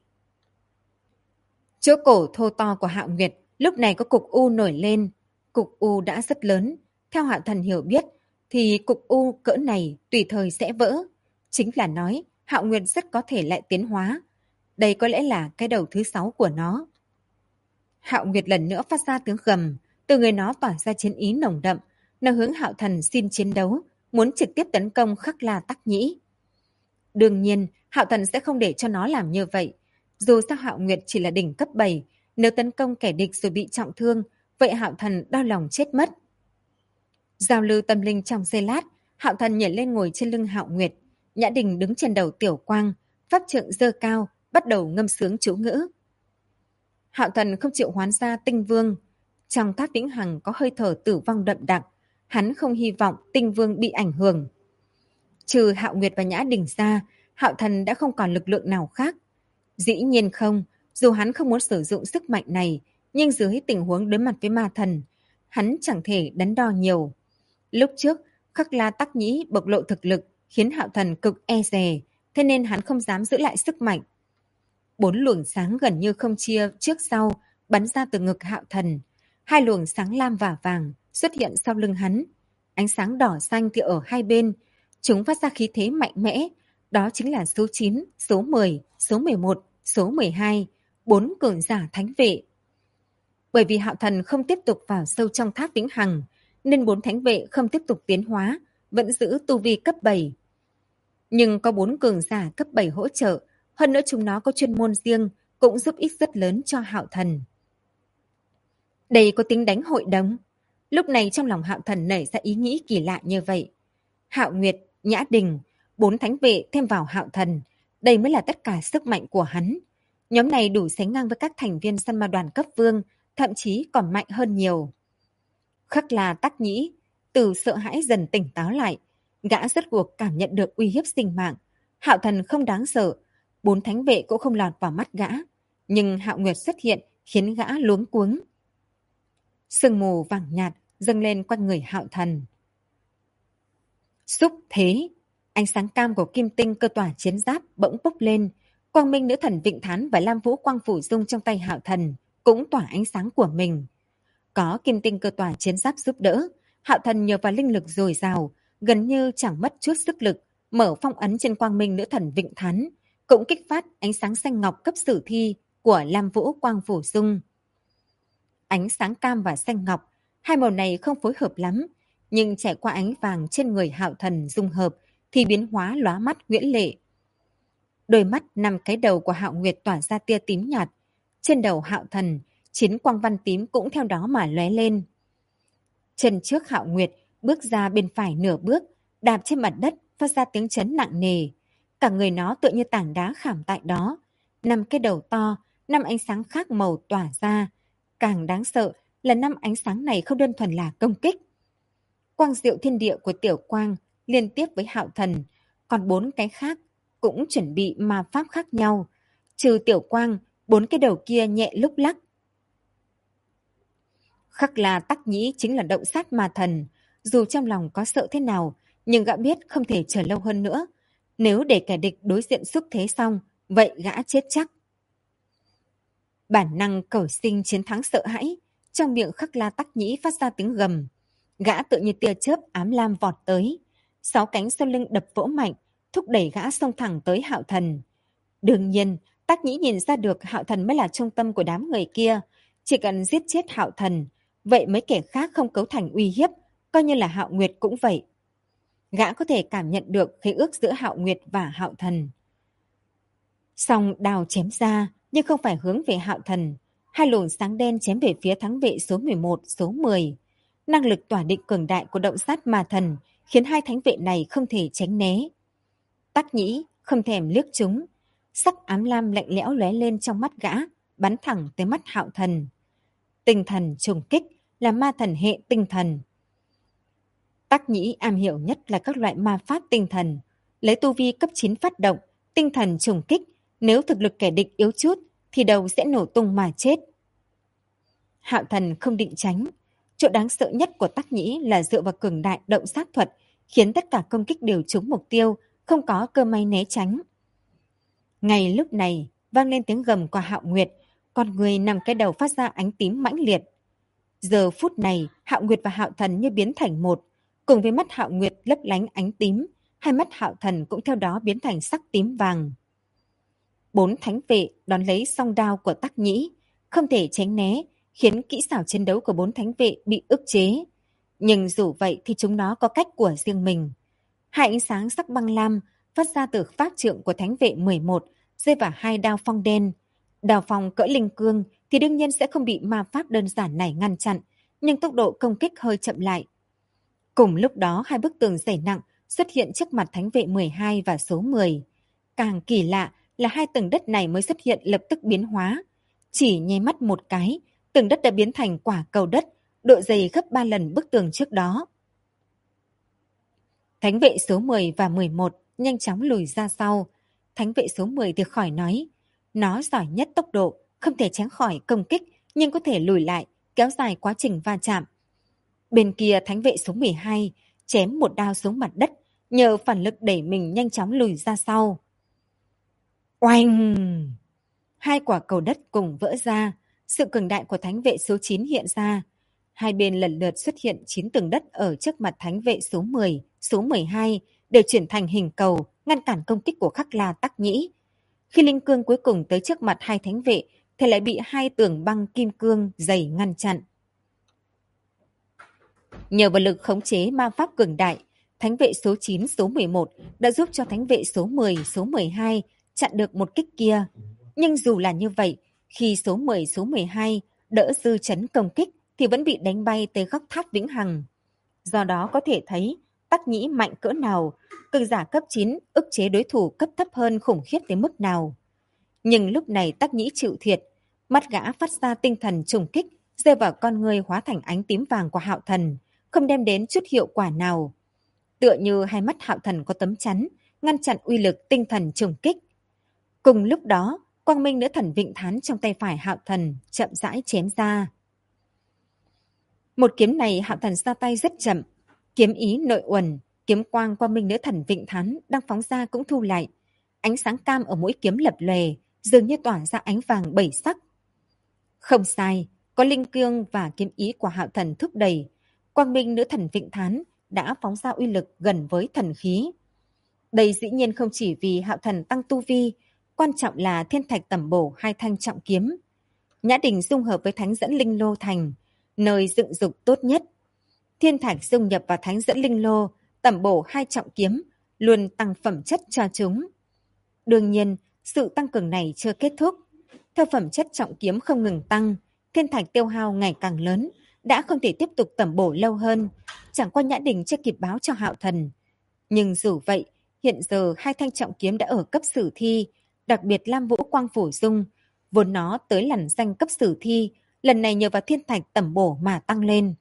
Chỗ cổ thô to của Hạo Nguyệt lúc này có cục u nổi lên. Cục u đã rất lớn, theo Hạo Thần hiểu biết thì cục u cỡ này tùy thời sẽ vỡ. Chính là nói Hạo Nguyệt rất có thể lại tiến hóa. Đây có lẽ là cái đầu thứ 6 của nó. Hạo Nguyệt lần nữa phát ra tiếng gầm, từ người nó tỏa ra chiến ý nồng đậm, nó hướng Hạo Thần xin chiến đấu, muốn trực tiếp tấn công Khắc La Tắc Nhĩ. Đương nhiên, Hạo Thần sẽ không để cho nó làm như vậy. Dù sao Hạo Nguyệt chỉ là đỉnh cấp 7, nếu tấn công kẻ địch rồi bị trọng thương, vậy Hạo Thần đau lòng chết mất. Giao lưu tâm linh trong giây lát, Hạo Thần nhảy lên ngồi trên lưng Hạo Nguyệt, Nhã Đình đứng trên đầu Tiểu Quang, pháp trượng giơ cao, bắt đầu ngâm sướng chú ngữ. Hạo Thần không chịu hoán ra Tinh Vương. Trong tháp vĩnh hằng có hơi thở tử vong đậm đặc, hắn không hy vọng Tinh Vương bị ảnh hưởng. Trừ Hạo Nguyệt và Nhã Đình ra, Hạo Thần đã không còn lực lượng nào khác. Dĩ nhiên không, dù hắn không muốn sử dụng sức mạnh này, nhưng dưới tình huống đối mặt với ma thần, hắn chẳng thể đắn đo nhiều. Lúc trước, Khắc La Tắc Nhĩ bộc lộ thực lực khiến Hạo Thần cực e dè, thế nên hắn không dám giữ lại sức mạnh. 4 luồng sáng gần như không chia trước sau bắn ra từ ngực Hạo Thần. 2 luồng sáng lam và vàng xuất hiện sau lưng hắn. Ánh sáng đỏ xanh thì ở hai bên. Chúng phát ra khí thế mạnh mẽ. Đó chính là số 9, số 10, số 11, số 12, 4 cường giả thánh vệ. Bởi vì Hạo Thần không tiếp tục vào sâu trong tháp vĩnh hằng, nên 4 thánh vệ không tiếp tục tiến hóa, vẫn giữ tu vi cấp 7. Nhưng có 4 cường giả cấp 7 hỗ trợ, hơn nữa chúng nó có chuyên môn riêng, cũng giúp ích rất lớn cho Hạo Thần. Đây có tính đánh hội đồng. Lúc này trong lòng Hạo Thần nảy ra ý nghĩ kỳ lạ như vậy. Hạo Nguyệt, Nhã Đình, 4 thánh vệ thêm vào Hạo Thần, đây mới là tất cả sức mạnh của hắn. Nhóm này đủ sánh ngang với các thành viên săn ma đoàn cấp vương, thậm chí còn mạnh hơn nhiều. Khắc La Tắc Nhĩ, từ sợ hãi dần tỉnh táo lại, gã rốt cuộc cảm nhận được uy hiếp sinh mạng. Hạo Thần không đáng sợ, 4 thánh vệ cũng không lọt vào mắt gã, nhưng Hạo Nguyệt xuất hiện khiến gã luống cuống. Sương mù vàng nhạt dâng lên quanh người Hạo Thần. Xúc thế, ánh sáng cam của kim tinh cơ tỏa chiến giáp bỗng bốc lên, Quang Minh nữ thần Vịnh Thán và Lam Vũ Quang Phủ Dung trong tay Hạo Thần cũng tỏa ánh sáng của mình. Có kim tinh cơ tỏa chiến giáp giúp đỡ, Hạo Thần nhờ vào linh lực dồi dào, gần như chẳng mất chút sức lực, mở phong ấn trên Quang Minh nữ thần Vịnh Thán, cũng kích phát ánh sáng xanh ngọc cấp sử thi của Lam Vũ Quang Phủ Dung. Ánh sáng cam và xanh ngọc, hai màu này không phối hợp lắm, nhưng trải qua ánh vàng trên người Hạo Thần dung hợp thì biến hóa lóa mắt huyễn lệ. Đôi mắt 5 cái đầu của Hạo Nguyệt tỏa ra tia tím nhạt, trên đầu Hạo Thần, chiến quang văn tím cũng theo đó mà lóe lên. Chân trước Hạo Nguyệt bước ra bên phải nửa bước, đạp trên mặt đất phát ra tiếng chấn nặng nề. Cả người nó tựa như tảng đá khảm tại đó. 5 cái đầu to, 5 ánh sáng khác màu tỏa ra. Càng đáng sợ là 5 ánh sáng này không đơn thuần là công kích. Quang diệu thiên địa của Tiểu Quang liên tiếp với Hạo Thần, còn 4 cái khác cũng chuẩn bị ma pháp khác nhau. Trừ Tiểu Quang, 4 cái đầu kia nhẹ lúc lắc. Khắc La Tắc Nhĩ chính là động sát ma thần. Dù trong lòng có sợ thế nào, nhưng gã biết không thể chờ lâu hơn nữa. Nếu để kẻ địch đối diện xúc thế xong, vậy gã chết chắc. Bản năng cầu sinh chiến thắng sợ hãi, trong miệng Khắc La Tắc Nhĩ phát ra tiếng gầm. Gã tự như tia chớp ám lam vọt tới. 6 cánh sau lưng đập vỗ mạnh, thúc đẩy gã xông thẳng tới Hạo Thần. Đương nhiên, Tắc Nhĩ nhìn ra được Hạo Thần mới là trung tâm của đám người kia, Chỉ cần giết chết Hạo Thần, vậy mấy kẻ khác không cấu thành uy hiếp, coi như là Hạo Nguyệt cũng vậy. Gã có thể cảm nhận được khế ước giữa Hạo Nguyệt và Hạo Thần. Song đao chém ra, nhưng không phải hướng về Hạo Thần. Hai luồng sáng đen chém về phía thắng vệ số 11, số 10. Năng lực tỏa định cường đại của động sát ma thần khiến hai thánh vệ này không thể tránh né. Tắc Nhĩ không thèm liếc chúng, sắc ám lam lạnh lẽo lóe lên trong mắt gã, bắn thẳng tới mắt Hạo Thần. Tinh thần trùng kích là ma thần hệ tinh thần. Tắc Nhĩ am hiểu nhất là các loại ma pháp tinh thần, lấy tu vi cấp 9 phát động, tinh thần trùng kích, nếu thực lực kẻ địch yếu chút thì đầu sẽ nổ tung mà chết. Hạo Thần không định tránh, chỗ đáng sợ nhất của Tắc Nhĩ là dựa vào cường đại động sát thuật, khiến tất cả công kích đều trúng mục tiêu, không có cơ may né tránh. Ngay lúc này, vang lên tiếng gầm của Hạo Nguyệt, con người nằm cái đầu phát ra ánh tím mãnh liệt. Giờ phút này, Hạo Nguyệt và Hạo Thần như biến thành một, cùng với mắt Hạo Nguyệt lấp lánh ánh tím, hai mắt Hạo Thần cũng theo đó biến thành sắc tím vàng. 4 thánh vệ đón lấy song đao của Tắc Nhĩ, không thể tránh né, khiến kỹ xảo chiến đấu của 4 thánh vệ bị ức chế. Nhưng dù vậy thì chúng nó có cách của riêng mình. Hai ánh sáng sắc băng lam phát ra từ pháp trượng của thánh vệ 11, rơi vào hai đao phong đen. Đao phong cỡ linh cương thì đương nhiên sẽ không bị ma pháp đơn giản này ngăn chặn, nhưng tốc độ công kích hơi chậm lại. Cùng lúc đó, hai bức tường dày nặng xuất hiện trước mặt thánh vệ 12 và số 10. Càng kỳ lạ là hai tầng đất này mới xuất hiện lập tức biến hóa. Chỉ nháy mắt một cái, tầng đất đã biến thành quả cầu đất, độ dày gấp 3 lần bức tường trước đó. Thánh vệ số 10 và 11 nhanh chóng lùi ra sau. Thánh vệ số 10 thì khỏi nói. Nó giỏi nhất tốc độ, không thể tránh khỏi công kích, nhưng có thể lùi lại, kéo dài quá trình va chạm. Bên kia thánh vệ số 12 chém một đao xuống mặt đất, nhờ phản lực đẩy mình nhanh chóng lùi ra sau. Oanh! Hai quả cầu đất cùng vỡ ra, sự cường đại của thánh vệ số 9 hiện ra. Hai bên lần lượt xuất hiện 9 tầng đất ở trước mặt thánh vệ số 10, số 12 đều chuyển thành hình cầu, ngăn cản công kích của Khắc La Tắc Nhĩ. Khi linh cương cuối cùng tới trước mặt hai thánh vệ thì lại bị hai tường băng kim cương dày ngăn chặn. Nhờ vào lực khống chế ma pháp cường đại, thánh vệ số 9, số 11 đã giúp cho thánh vệ số 10, số 12 chặn được một kích kia. Nhưng dù là như vậy, khi số 10, số 12 đỡ dư chấn công kích thì vẫn bị đánh bay tới góc tháp vĩnh hằng. Do đó có thể thấy Tắc Nhĩ mạnh cỡ nào, cường giả cấp 9 ức chế đối thủ cấp thấp hơn khủng khiếp tới mức nào. Nhưng lúc này Tắc Nhĩ chịu thiệt, mắt gã phát ra tinh thần trùng kích, rơi vào con người hóa thành ánh tím vàng của Hạo Thần, không đem đến chút hiệu quả nào. Tựa như hai mắt Hạo Thần có tấm chắn, ngăn chặn uy lực tinh thần trùng kích. Cùng lúc đó, quang minh nữ thần Vịnh Thán trong tay phải Hạo Thần chậm rãi chém ra. Một kiếm này Hạo Thần ra tay rất chậm, kiếm ý nội uẩn, kiếm quang quang minh nữ thần Vịnh Thán đang phóng ra cũng thu lại. Ánh sáng cam ở mũi kiếm lập lòe, dường như tỏa ra ánh vàng bảy sắc. Không sai, có linh cương và kiếm ý của Hạo Thần thúc đẩy, quang minh nữ thần Vịnh Thán đã phóng ra uy lực gần với thần khí. Đây dĩ nhiên không chỉ vì Hạo Thần tăng tu vi, quan trọng là thiên thạch tẩm bổ hai thanh trọng kiếm. Nhã Đình dung hợp với thánh dẫn linh lô thành, nơi dựng dục tốt nhất. Thiên thạch dung nhập vào thánh dẫn linh lô, tẩm bổ hai trọng kiếm, luôn tăng phẩm chất cho chúng. Đương nhiên, sự tăng cường này chưa kết thúc. Theo phẩm chất trọng kiếm không ngừng tăng, thiên thạch tiêu hao ngày càng lớn, đã không thể tiếp tục tẩm bổ lâu hơn. Chẳng qua Nhã Đình chưa kịp báo cho Hạo Thần. Nhưng dù vậy, hiện giờ hai thanh trọng kiếm đã ở cấp sử thi, đặc biệt Lam Vũ Quang Phổ Dung, vốn nó tới lằn danh cấp sử thi, lần này nhờ vào thiên thạch tẩm bổ mà tăng lên.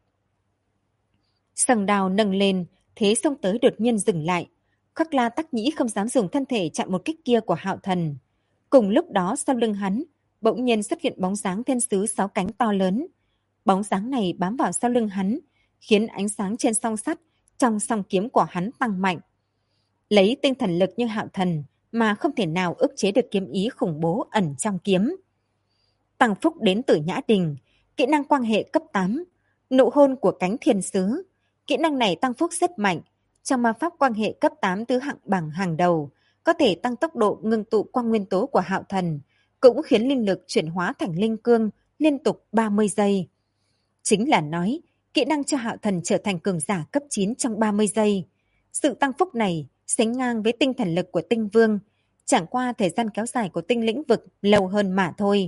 Sằng đào nâng lên, thế xông tới đột nhiên dừng lại. Khắc La Tắc Nhĩ không dám dùng thân thể chặn một kích kia của Hạo Thần. Cùng lúc đó sau lưng hắn, bỗng nhiên xuất hiện bóng dáng thiên sứ 6 cánh to lớn. Bóng dáng này bám vào sau lưng hắn, khiến ánh sáng trên song sắt trong song kiếm của hắn tăng mạnh. Lấy tinh thần lực như Hạo Thần mà không thể nào ức chế được kiếm ý khủng bố ẩn trong kiếm. Tăng phúc đến từ Nhã Đình, kỹ năng quan hệ cấp 8, nụ hôn của cánh thiên sứ. Kỹ năng này tăng phúc rất mạnh, trong ma pháp quan hệ cấp 8 thứ hạng bảng hàng đầu, có thể tăng tốc độ ngưng tụ quang nguyên tố của Hạo Thần, cũng khiến linh lực chuyển hóa thành linh cương liên tục 30 giây. Chính là nói, kỹ năng cho Hạo Thần trở thành cường giả cấp 9 trong 30 giây. Sự tăng phúc này sánh ngang với tinh thần lực của tinh vương, chẳng qua thời gian kéo dài của tinh lĩnh vực lâu hơn mà thôi.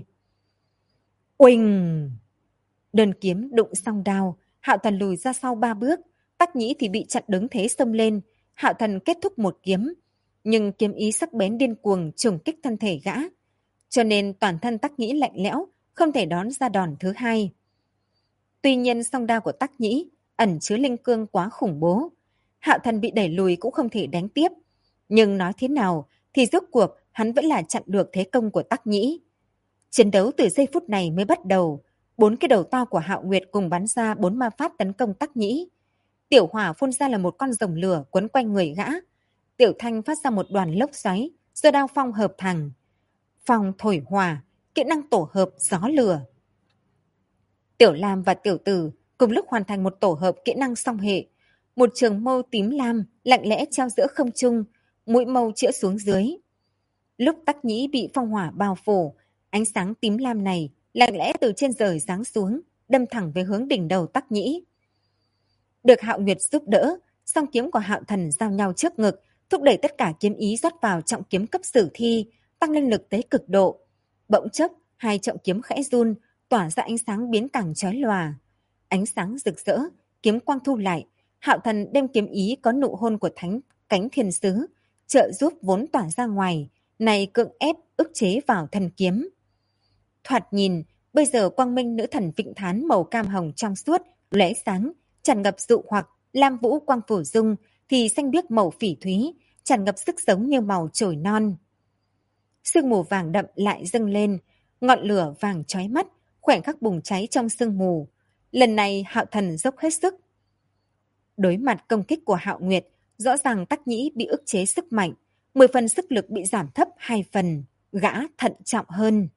Uỳnh! Đơn kiếm đụng song đao, Hạo Thần lùi ra sau 3 bước, Tắc Nhĩ thì bị chặn đứng thế xông lên. Hạo Thần kết thúc một kiếm, nhưng kiếm ý sắc bén điên cuồng trùng kích thân thể gã, cho nên toàn thân Tắc Nhĩ lạnh lẽo, không thể đón ra đòn thứ hai. Tuy nhiên song đao của Tắc Nhĩ ẩn chứa linh cương quá khủng bố, Hạo Thần bị đẩy lùi cũng không thể đánh tiếp. Nhưng nói thế nào thì rốt cuộc hắn vẫn là chặn được thế công của Tắc Nhĩ. Chiến đấu từ giây phút này mới bắt đầu. 4 cái đầu to của Hạo Nguyệt cùng bắn ra 4 ma pháp tấn công Tắc Nhĩ. Tiểu hỏa phun ra là một con rồng lửa quấn quanh người gã. Tiểu thanh phát ra một đoàn lốc xoáy do đao phong hợp thành. Phong thổi hỏa, kỹ năng tổ hợp gió lửa. Tiểu Lam và Tiểu Tử cùng lúc hoàn thành một tổ hợp kỹ năng song hệ. Một trường mâu tím lam lặng lẽ treo giữa không trung, mũi mâu chĩa xuống dưới. Lúc Tắc Nhĩ bị phong hỏa bao phủ, ánh sáng tím lam này lặng lẽ từ trên trời giáng xuống, đâm thẳng về hướng đỉnh đầu Tắc Nhĩ. Được Hạo Nguyệt giúp đỡ, song kiếm của Hạo Thần giao nhau trước ngực, thúc đẩy tất cả kiếm ý rót vào trọng kiếm cấp sử thi, tăng linh lực tới cực độ. Bỗng chốc, hai trọng kiếm khẽ run, tỏa ra ánh sáng biến càng chói lòa. Ánh sáng rực rỡ, kiếm quang thu lại, Hạo Thần đem kiếm ý có nụ hôn của thánh cánh thiên sứ, trợ giúp vốn tỏa ra ngoài, này cưỡng ép ức chế vào thân kiếm. Thoạt nhìn, bây giờ quang minh nữ thần Vịnh Thán màu cam hồng trong suốt, lóe sáng, tràn ngập dụ hoặc, lam vũ quang phủ dung, thì xanh biếc màu phỉ thúy, tràn ngập sức sống như màu chồi non. Sương mù vàng đậm lại dâng lên, ngọn lửa vàng chói mắt, khoảnh khắc bùng cháy trong sương mù. Lần này Hạo Thần dốc hết sức. Đối mặt công kích của Hạo Nguyệt, rõ ràng Tắc Nhĩ bị ức chế sức mạnh, 10 phần sức lực bị giảm thấp 2 phần, gã thận trọng hơn.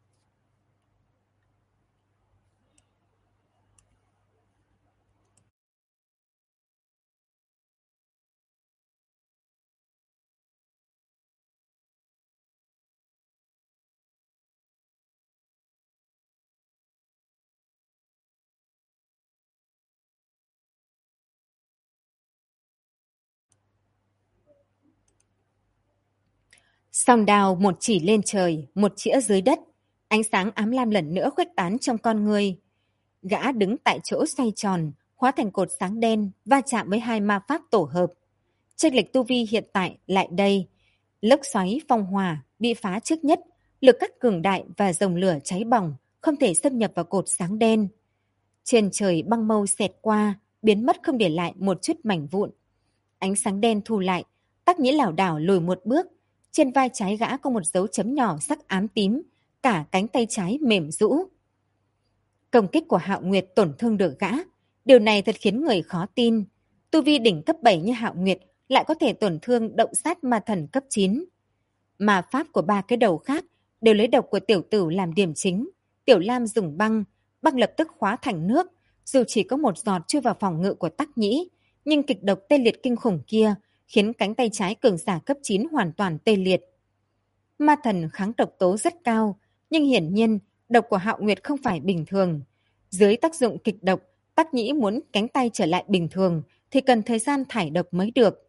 Song đao một chỉ lên trời, một chĩa dưới đất. Ánh sáng ám lam lần nữa khuếch tán trong con người. Gã đứng tại chỗ xoay tròn, hóa thành cột sáng đen, va chạm với hai ma pháp tổ hợp. Chênh lệch tu vi hiện tại lại đây. Lốc xoáy phong hỏa bị phá trước nhất, lực cắt cường đại và dòng lửa cháy bỏng không thể xâm nhập vào cột sáng đen. Trên trời băng mâu xẹt qua, biến mất không để lại một chút mảnh vụn. Ánh sáng đen thu lại, Tắc Nhĩ lảo đảo lùi một bước. Trên vai trái gã có một dấu chấm nhỏ sắc ám tím, cả cánh tay trái mềm rũ. Công kích của Hạo Nguyệt tổn thương được gã, điều này thật khiến người khó tin. Tu vi đỉnh cấp 7 như Hạo Nguyệt lại có thể tổn thương động sát ma thần cấp 9. Mà pháp của ba cái đầu khác đều lấy độc của Tiểu Tử làm điểm chính. Tiểu Lam dùng băng, băng lập tức hóa thành nước, dù chỉ có một giọt chui vào phòng ngự của Tắc Nhĩ, nhưng kịch độc tê liệt kinh khủng kia khiến cánh tay trái cường giả cấp 9 hoàn toàn tê liệt. Ma thần kháng độc tố rất cao, nhưng hiển nhiên độc của Hạo Nguyệt không phải bình thường. Dưới tác dụng kịch độc, Tắc Nhĩ muốn cánh tay trở lại bình thường thì cần thời gian thải độc mới được.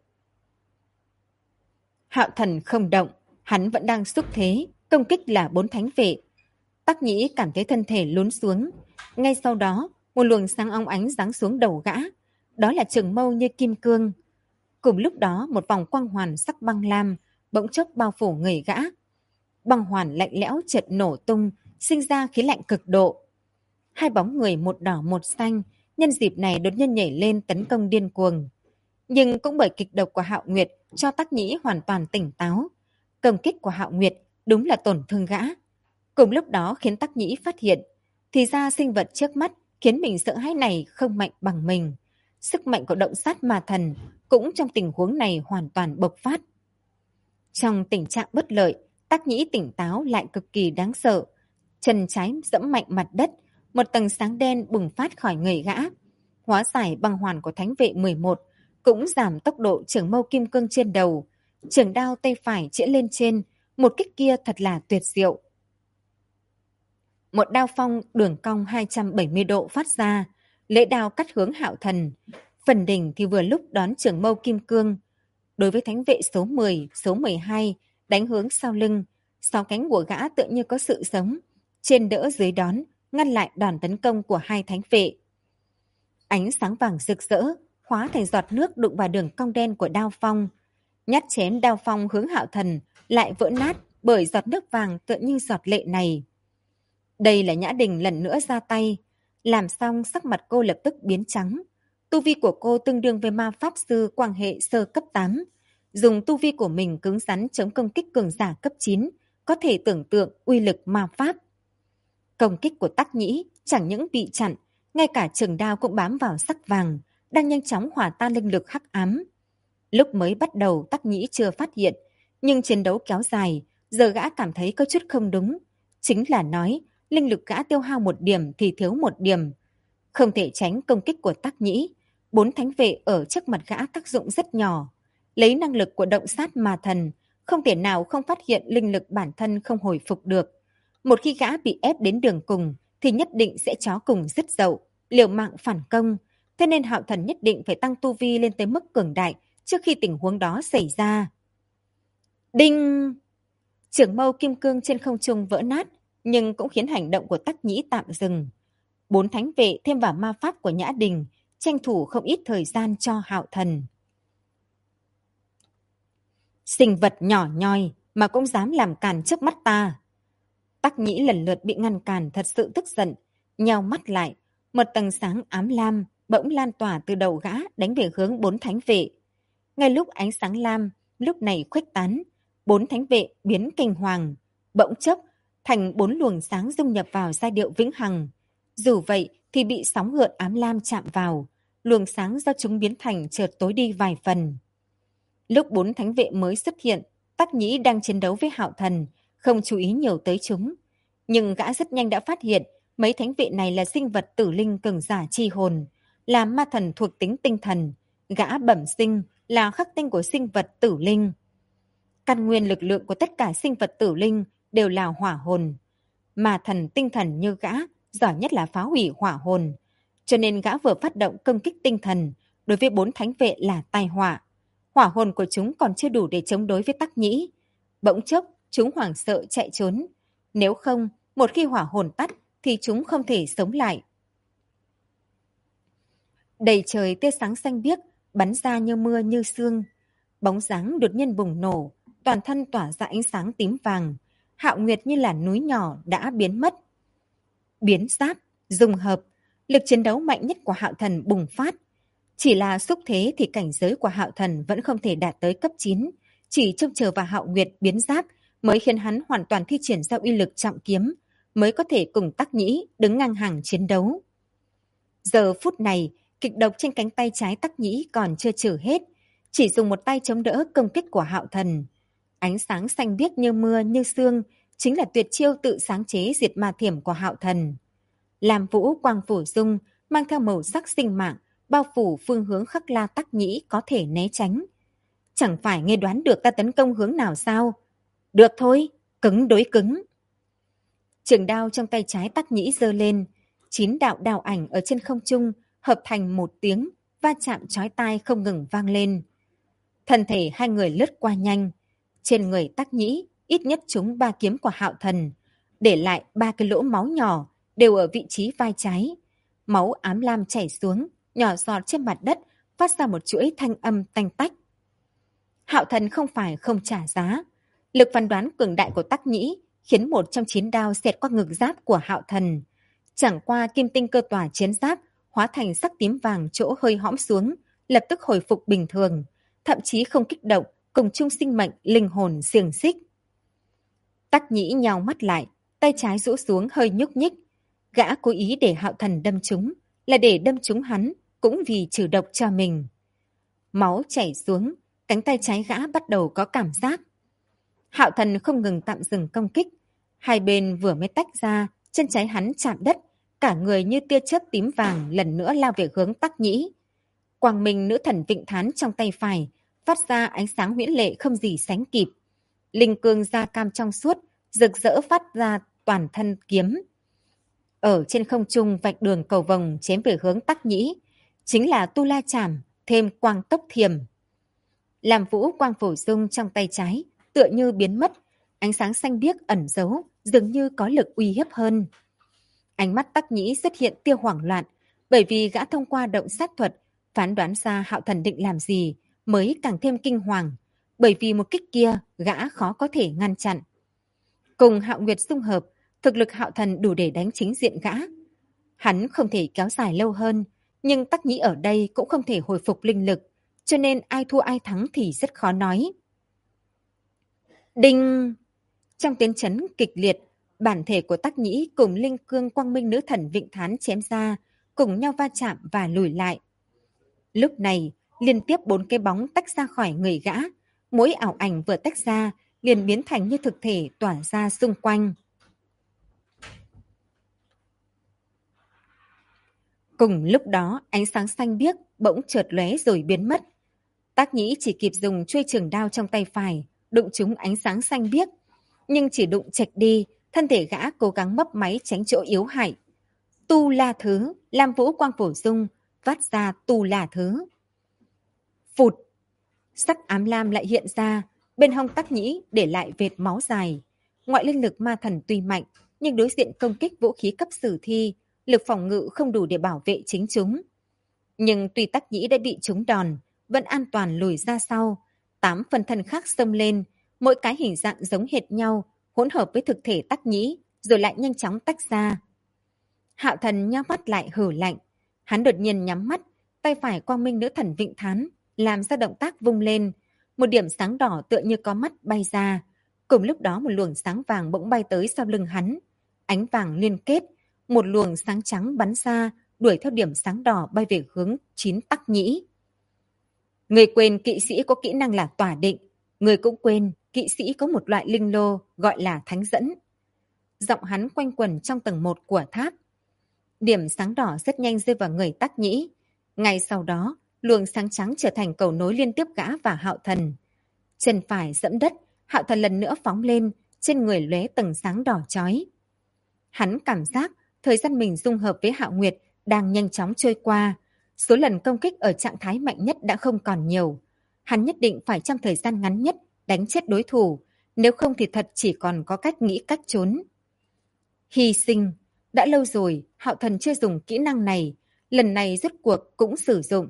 Hạo Thần không động, hắn vẫn đang xúc thế, công kích là 4 thánh vệ. Tắc Nhĩ cảm thấy thân thể lún xuống. Ngay sau đó, một luồng sáng óng ánh giáng xuống đầu gã. Đó là trường mâu như kim cương. Cùng lúc đó, một vòng quang hoàn sắc băng lam bỗng chốc bao phủ người gã. Băng hoàn lạnh lẽo chợt nổ tung, sinh ra khí lạnh cực độ. Hai bóng người một đỏ một xanh, nhân dịp này đột nhiên nhảy lên tấn công điên cuồng. Nhưng cũng bởi kịch độc của Hạo Nguyệt cho Tắc Nhĩ hoàn toàn tỉnh táo. Công kích của Hạo Nguyệt đúng là tổn thương gã. Cùng lúc đó khiến Tắc Nhĩ phát hiện, thì ra sinh vật trước mắt khiến mình sợ hãi này không mạnh bằng mình. Sức mạnh của động sát ma thần cũng trong tình huống này hoàn toàn bộc phát. Trong tình trạng bất lợi, Tắc Nhĩ tỉnh táo lại cực kỳ đáng sợ. Chân trái dẫm mạnh mặt đất, một tầng sáng đen bùng phát khỏi người gã. Hóa giải băng hoàn của thánh vệ 11, cũng giảm tốc độ trường mâu kim cương trên đầu. Trường đao tay phải chĩa lên trên, một kích kia thật là tuyệt diệu. Một đao phong đường cong 270 độ phát ra, lưỡi đao cắt hướng Hạo Thần. Phần đỉnh thì vừa lúc đón trường mâu kim cương. Đối với thánh vệ số 10, số 12, đánh hướng sau lưng, sáu cánh của gã tựa như có sự sống, trên đỡ dưới đón, ngăn lại đòn tấn công của hai thánh vệ. Ánh sáng vàng rực rỡ, hóa thành giọt nước đụng vào đường cong đen của đao phong. Nhát chém đao phong hướng Hạo Thần lại vỡ nát bởi giọt nước vàng tựa như giọt lệ này. Đây là Nhã Đình lần nữa ra tay. Làm xong sắc mặt cô lập tức biến trắng. Tu vi của cô tương đương với ma pháp sư quang hệ sơ cấp 8. Dùng tu vi của mình cứng rắn chống công kích cường giả cấp 9, có thể tưởng tượng uy lực ma pháp. Công kích của Tắc Nhĩ chẳng những bị chặn, ngay cả trường đao cũng bám vào sắc vàng, đang nhanh chóng hòa tan linh lực hắc ám. Lúc mới bắt đầu Tắc Nhĩ chưa phát hiện, nhưng chiến đấu kéo dài, giờ gã cảm thấy có chút không đúng. Chính là nói, linh lực gã tiêu hao một điểm thì thiếu một điểm. Không thể tránh công kích của Tắc Nhĩ, 4 thánh vệ ở trước mặt gã tác dụng rất nhỏ. Lấy năng lực của động sát ma thần, không thể nào không phát hiện linh lực bản thân không hồi phục được. Một khi gã bị ép đến đường cùng, thì nhất định sẽ chó cùng dứt dậu, liều mạng phản công. Thế nên Hạo Thần nhất định phải tăng tu vi lên tới mức cường đại trước khi tình huống đó xảy ra. Đinh! Trường mâu kim cương trên không trung vỡ nát, nhưng cũng khiến hành động của Tắc Nhĩ tạm dừng. 4 thánh vệ thêm vào ma pháp của Nhã Đình, tranh thủ không ít thời gian cho Hạo Thần. Sinh vật nhỏ nhoi mà cũng dám làm càn trước mắt ta. Tắc Nhĩ lần lượt bị ngăn cản thật sự tức giận, nheo mắt lại, một tầng sáng ám lam bỗng lan tỏa từ đầu gã đánh về hướng 4 thánh vệ. Ngay lúc ánh sáng lam lúc này khuếch tán, 4 thánh vệ biến kinh hoàng, bỗng chốc thành 4 luồng sáng dung nhập vào giai điệu vĩnh hằng. Dù vậy thì bị sóng gợn ám lam chạm vào, luồng sáng do chúng biến thành chợt tối đi vài phần. Lúc 4 thánh vệ mới xuất hiện, Tắc Nhĩ đang chiến đấu với Hạo Thần, không chú ý nhiều tới chúng. Nhưng gã rất nhanh đã phát hiện mấy thánh vệ này là sinh vật tử linh cường giả chi hồn, là ma thần thuộc tính tinh thần. Gã bẩm sinh là khắc tinh của sinh vật tử linh. Căn nguyên lực lượng của tất cả sinh vật tử linh đều là hỏa hồn. Ma thần tinh thần như gã giỏi nhất là phá hủy hỏa hồn. Cho nên gã vừa phát động công kích tinh thần, đối với 4 thánh vệ là tai họa. Hỏa hồn của chúng còn chưa đủ để chống đối với Tắc Nhĩ. Bỗng chốc, chúng hoảng sợ chạy trốn. Nếu không, một khi hỏa hồn tắt thì chúng không thể sống lại. Đầy trời tia sáng xanh biếc bắn ra như mưa như sương. Bóng dáng đột nhiên bùng nổ, toàn thân tỏa ra ánh sáng tím vàng. Hạo Nguyệt như là núi nhỏ đã biến mất. Biến giáp, dung hợp, lực chiến đấu mạnh nhất của Hạo Thần bùng phát. Chỉ là xúc thế thì cảnh giới của Hạo Thần vẫn không thể đạt tới cấp 9. Chỉ trông chờ vào Hạo Nguyệt biến giáp mới khiến hắn hoàn toàn thi triển ra uy lực trọng kiếm, mới có thể cùng Tắc Nhĩ đứng ngang hàng chiến đấu. Giờ phút này, kịch độc trên cánh tay trái Tắc Nhĩ còn chưa trừ hết, chỉ dùng một tay chống đỡ công kích của Hạo Thần. Ánh sáng xanh biếc như mưa như sương, chính là tuyệt chiêu tự sáng chế diệt ma thiểm của Hạo Thần. Làm vũ quang phủ dung, mang theo màu sắc sinh mạng, bao phủ phương hướng Khắc La Tắc Nhĩ có thể né tránh. Chẳng phải nghe đoán được ta tấn công hướng nào sao? Được thôi, cứng đối cứng. Trường đao trong tay trái Tắc Nhĩ giơ lên, 9 đạo đao ảnh ở trên không trung hợp thành một tiếng, va chạm chói tai không ngừng vang lên. Thân thể hai người lướt qua nhanh, trên người Tắc Nhĩ ít nhất trúng 3 kiếm của Hạo Thần, để lại 3 cái lỗ máu nhỏ đều ở vị trí vai trái. Máu ám lam chảy xuống, nhỏ giọt trên mặt đất, phát ra một chuỗi thanh âm tanh tách. Hạo Thần không phải không trả giá. Lực phán đoán cường đại của Tắc Nhĩ khiến một trong 9 đao xẹt qua ngực giáp của Hạo Thần. Chẳng qua kim tinh cơ tỏa chiến giáp hóa thành sắc tím vàng chỗ hơi hõm xuống, lập tức hồi phục bình thường, thậm chí không kích động, cùng chung sinh mệnh, linh hồn xiềng xích. Tắc Nhĩ nhào mắt lại, tay trái rũ xuống hơi nhúc nhích. Gã cố ý để Hạo Thần đâm trúng, là để đâm trúng hắn, cũng vì trừ độc cho mình. Máu chảy xuống, cánh tay trái gã bắt đầu có cảm giác. Hạo Thần không ngừng tạm dừng công kích. Hai bên vừa mới tách ra, chân trái hắn chạm đất, cả người như tia chớp tím vàng lần nữa lao về hướng Tắc Nhĩ. Quang minh nữ thần Vịnh Thán trong tay phải, phát ra ánh sáng huyễn lệ không gì sánh kịp. Linh cương da cam trong suốt, rực rỡ phát ra toàn thân kiếm. ở trên không trung vạch đường cầu vồng chém về hướng Tắc Nhĩ, chính là Tu La Chảm thêm Quang Tốc Thiềm. Làm vũ quang phổ dung trong tay trái tựa như biến mất, ánh sáng xanh biếc ẩn giấu dường như có lực uy hiếp hơn. Ánh mắt Tắc Nhĩ xuất hiện tia hoảng loạn, bởi vì gã thông qua động sát thuật phán đoán ra Hạo Thần định làm gì, mới càng thêm kinh hoàng, bởi vì một kích kia gã khó có thể ngăn chặn. Cùng Hạo Nguyệt xung hợp, thực lực Hạo Thần đủ để đánh chính diện gã. Hắn không thể kéo dài lâu hơn, nhưng Tắc Nhĩ ở đây cũng không thể hồi phục linh lực, cho nên ai thua ai thắng thì rất khó nói. Đinh! Trong tiếng chấn kịch liệt, bản thể của Tắc Nhĩ cùng linh cương quang minh nữ thần Vịnh Thán chém ra, cùng nhau va chạm và lùi lại. Lúc này, liên tiếp 4 cái bóng tách ra khỏi người gã, mỗi ảo ảnh vừa tách ra liền biến thành như thực thể tỏa ra xung quanh. Cùng lúc đó, ánh sáng xanh biếc bỗng chợt lóe rồi biến mất. Tắc Nhĩ chỉ kịp dùng chuôi trường đao trong tay phải, đụng trúng ánh sáng xanh biếc, nhưng chỉ đụng chệch đi, thân thể gã cố gắng mấp máy tránh chỗ yếu hại. Tu La Thứ, Lam Vũ Quang Phổ Dung, vắt ra Tu La Thứ. Phụt! Sắc ám lam lại hiện ra, bên hông Tắc Nhĩ để lại vệt máu dài. Ngoại linh lực ma thần tuy mạnh, nhưng đối diện công kích vũ khí cấp sử thi, lực phòng ngự không đủ để bảo vệ chính chúng. Nhưng tuy Tắc Nhĩ đã bị trúng đòn, vẫn an toàn lùi ra sau. 8 phần thân khác xông lên, mỗi cái hình dạng giống hệt nhau, hỗn hợp với thực thể Tắc Nhĩ, rồi lại nhanh chóng tách ra. Hạo Thần nhắm mắt lại hử lạnh. Hắn đột nhiên nhắm mắt, tay phải quang minh nữ thần Vịnh Thán, làm ra động tác vung lên. Một điểm sáng đỏ tựa như có mắt bay ra. Cùng lúc đó một luồng sáng vàng bỗng bay tới sau lưng hắn. Ánh vàng liên kết, một luồng sáng trắng bắn ra, đuổi theo điểm sáng đỏ bay về hướng 9 Tắc Nhĩ. Người quên kỵ sĩ có kỹ năng là tỏa định. Người cũng quên kỵ sĩ có một loại linh lô gọi là thánh dẫn. Giọng hắn quanh quẩn trong tầng 1 của tháp. Điểm sáng đỏ rất nhanh rơi vào người Tắc Nhĩ. Ngay sau đó, luồng sáng trắng trở thành cầu nối liên tiếp gã và Hạo Thần. Chân phải dẫm đất, Hạo Thần lần nữa phóng lên, trên người lóe tầng sáng đỏ chói. Hắn cảm giác thời gian mình dung hợp với Hạo Nguyệt đang nhanh chóng trôi qua. Số lần công kích ở trạng thái mạnh nhất đã không còn nhiều. Hắn nhất định phải trong thời gian ngắn nhất đánh chết đối thủ, nếu không thì thật chỉ còn có cách nghĩ cách trốn. Hy sinh. Đã lâu rồi, Hạo Thần chưa dùng kỹ năng này, lần này rốt cuộc cũng sử dụng.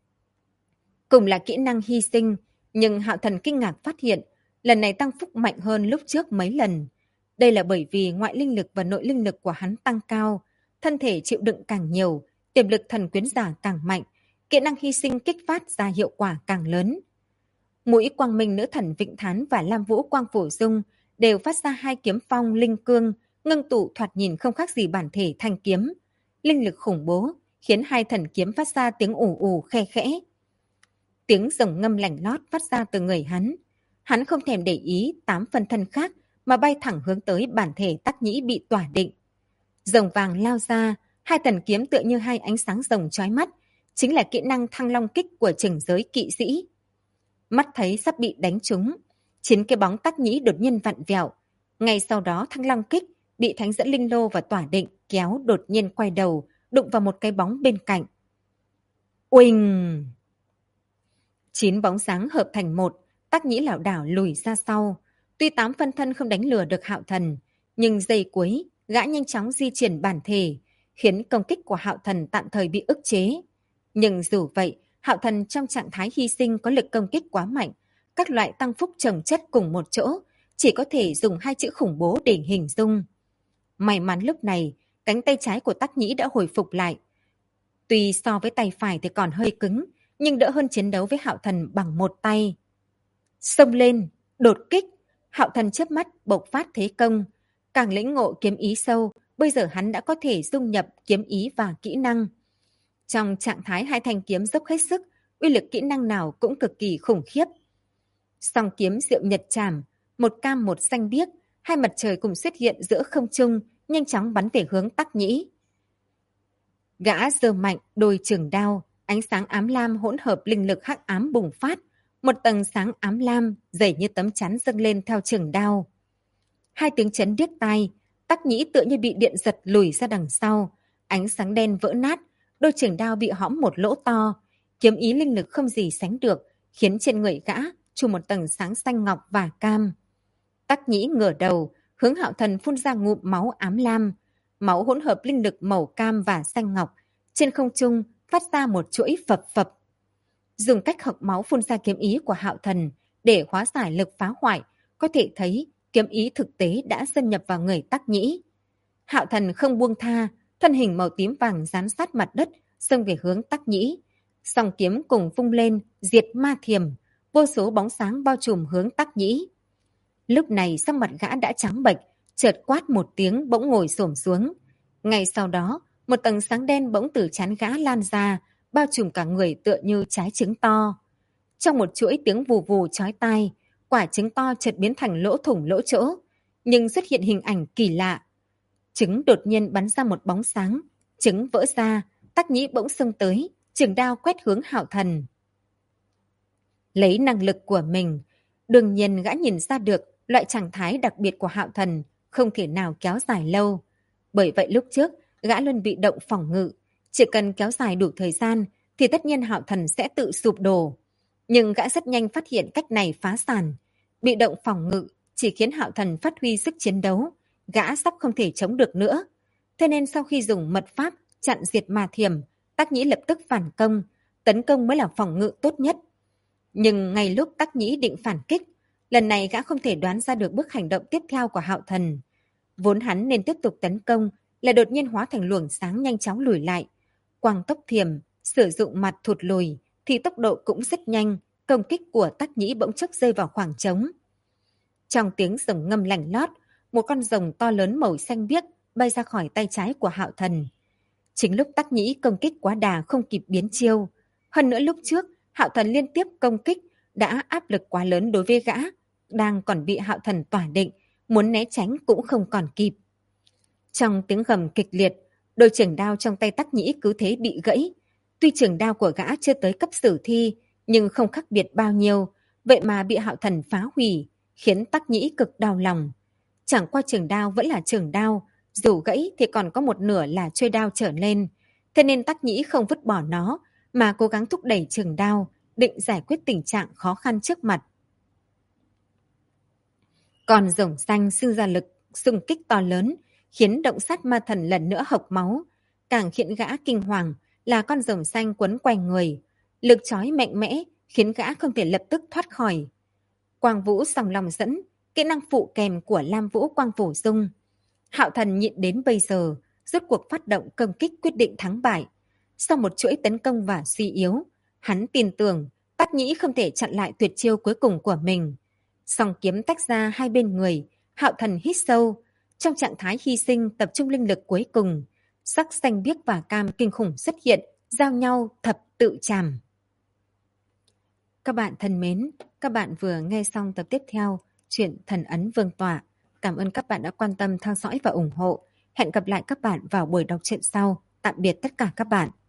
Cùng là kỹ năng hy sinh, nhưng Hạo Thần kinh ngạc phát hiện, lần này tăng phúc mạnh hơn lúc trước mấy lần. Đây là bởi vì ngoại linh lực và nội linh lực của hắn tăng cao, thân thể chịu đựng càng nhiều, tiềm lực thần quyến giả càng mạnh, kỹ năng hy sinh kích phát ra hiệu quả càng lớn. Mũi quang minh nữ thần Vịnh Thán và Lam Vũ Quang Phổ Dung đều phát ra 2 kiếm phong linh cương, ngưng tụ thoạt nhìn không khác gì bản thể thanh kiếm. Linh lực khủng bố, khiến 2 thần kiếm phát ra tiếng ù ù khe khẽ. Tiếng rồng ngâm lành lót phát ra từ người hắn. Hắn không thèm để ý 8 phần thân khác mà bay thẳng hướng tới bản thể Tắc Nhĩ bị tỏa định. Rồng vàng lao ra, 2 thần kiếm tựa như 2 ánh sáng rồng chói mắt, chính là kỹ năng thăng long kích của trừng giới kỵ sĩ. Mắt thấy sắp bị đánh trúng, 9 cái bóng Tắc Nhĩ đột nhiên vặn vẹo. Ngay sau đó thăng long kích bị thánh dẫn linh lô và tỏa định kéo đột nhiên quay đầu, đụng vào một cái bóng bên cạnh. Uỳnh! 9 bóng sáng hợp thành một, Tắc Nhĩ lảo đảo lùi ra sau. Tuy 8 phân thân không đánh lừa được Hạo Thần, nhưng giây cuối, gã nhanh chóng di chuyển bản thể, khiến công kích của Hạo Thần tạm thời bị ức chế. Nhưng dù vậy, Hạo Thần trong trạng thái hy sinh có lực công kích quá mạnh, các loại tăng phúc chồng chất cùng một chỗ, chỉ có thể dùng 2 chữ khủng bố để hình dung. May mắn lúc này, cánh tay trái của Tắc Nhĩ đã hồi phục lại. Tuy so với tay phải thì còn hơi cứng, nhưng đỡ hơn chiến đấu với Hạo Thần bằng một tay. Xông lên, đột kích, Hạo Thần chớp mắt bộc phát thế công. Càng lĩnh ngộ kiếm ý sâu, bây giờ hắn đã có thể dung nhập kiếm ý và kỹ năng. Trong trạng thái 2 thanh kiếm dốc hết sức, uy lực kỹ năng nào cũng cực kỳ khủng khiếp. Song kiếm diệu nhật trảm, một cam một xanh biếc, 2 mặt trời cùng xuất hiện giữa không trung, nhanh chóng bắn về hướng Tắc Nhĩ. Gã giơ mạnh đôi trường đao, ánh sáng ám lam hỗn hợp linh lực hắc ám bùng phát, một tầng sáng ám lam dày như tấm chắn dâng lên theo trường đao. 2 tiếng chấn điếc tai, Tắc Nhĩ tựa như bị điện giật lùi ra đằng sau, ánh sáng đen vỡ nát, đôi trường đao bị hõm một lỗ to, kiếm ý linh lực không gì sánh được, khiến trên người gã trùm một tầng sáng xanh ngọc và cam. Tắc Nhĩ ngửa đầu, hướng Hạo Thần phun ra ngụm máu ám lam, máu hỗn hợp linh lực màu cam và xanh ngọc, trên không trung phát ra một chuỗi phập phập. Dùng cách hộc máu phun ra kiếm ý của Hạo Thần để hóa giải lực phá hoại, có thể thấy kiếm ý thực tế đã xâm nhập vào người Tắc Nhĩ. Hạo Thần không buông tha, thân hình màu tím vàng dán sát mặt đất, xông về hướng Tắc Nhĩ. Song kiếm cùng vung lên, diệt ma thiềm, vô số bóng sáng bao trùm hướng Tắc Nhĩ. Lúc này sắc mặt gã đã trắng bệch, chợt quát một tiếng bỗng ngồi xổm xuống. Ngay sau đó, một tầng sáng đen bỗng từ trán gã lan ra, bao trùm cả người tựa như trái trứng to. Trong một chuỗi tiếng vù vù chói tai, quả trứng to chợt biến thành lỗ thủng lỗ chỗ, nhưng xuất hiện hình ảnh kỳ lạ. Trứng đột nhiên bắn ra một bóng sáng, trứng vỡ ra, Tắc Nhĩ bỗng xông tới, trường đao quét hướng Hạo Thần. Lấy năng lực của mình, đương nhiên gã nhìn ra được loại trạng thái đặc biệt của Hạo Thần không thể nào kéo dài lâu. Bởi vậy lúc trước, gã luôn bị động phòng ngự. Chỉ cần kéo dài đủ thời gian thì tất nhiên Hạo Thần sẽ tự sụp đổ. Nhưng gã rất nhanh phát hiện cách này phá sản. Bị động phòng ngự chỉ khiến Hạo Thần phát huy sức chiến đấu. Gã sắp không thể chống được nữa. Thế nên sau khi dùng mật pháp chặn diệt ma thiềm, Tắc Nhĩ lập tức phản công. Tấn công mới là phòng ngự tốt nhất. Nhưng ngay lúc Tắc Nhĩ định phản kích, lần này gã không thể đoán ra được bước hành động tiếp theo của Hạo Thần. Vốn hắn nên tiếp tục tấn công, là đột nhiên hóa thành luồng sáng nhanh chóng lùi lại. Quang tốc thiềm, sử dụng mặt thụt lùi, thì tốc độ cũng rất nhanh, công kích của Tắc Nhĩ bỗng chốc rơi vào khoảng trống. Trong tiếng rồng ngâm lành lót, một con rồng to lớn màu xanh biếc bay ra khỏi tay trái của Hạo Thần. Chính lúc Tắc Nhĩ công kích quá đà không kịp biến chiêu. Hơn nữa lúc trước, Hạo Thần liên tiếp công kích đã áp lực quá lớn đối với gã, đang còn bị Hạo Thần tỏa định, muốn né tránh cũng không còn kịp. Trong tiếng gầm kịch liệt, đôi trường đao trong tay Tắc Nhĩ cứ thế bị gãy. Tuy trường đao của gã chưa tới cấp sử thi, nhưng không khác biệt bao nhiêu, vậy mà bị Hạo Thần phá hủy, khiến Tắc Nhĩ cực đau lòng. Chẳng qua trường đao vẫn là trường đao, dù gãy thì còn có một nửa là trôi đao trở lên, thế nên Tắc Nhĩ không vứt bỏ nó, mà cố gắng thúc đẩy trường đao, định giải quyết tình trạng khó khăn trước mặt. Còn rồng xanh sinh ra lực xung kích to lớn, khiến động sát ma thần lần nữa hộc máu. Càng khiến gã kinh hoàng là con rồng xanh quấn quanh người. Lực trói mạnh mẽ khiến gã không thể lập tức thoát khỏi. Quang Vũ song lòng dẫn, kỹ năng phụ kèm của Lam Vũ Quang Phổ Dung. Hạo Thần nhịn đến bây giờ, rốt cuộc phát động công kích quyết định thắng bại. Sau một chuỗi tấn công và suy yếu, hắn tin tưởng Tắc Nhĩ không thể chặn lại tuyệt chiêu cuối cùng của mình. Song kiếm tách ra hai bên người, Hạo Thần hít sâu. Trong trạng thái hy sinh tập trung linh lực cuối cùng, sắc xanh biếc và cam kinh khủng xuất hiện, giao nhau thập tự trảm. Các bạn thân mến, các bạn vừa nghe xong tập tiếp theo truyện Thần Ấn Vương Tọa. Cảm ơn các bạn đã quan tâm theo dõi và ủng hộ. Hẹn gặp lại các bạn vào buổi đọc truyện sau. Tạm biệt tất cả các bạn.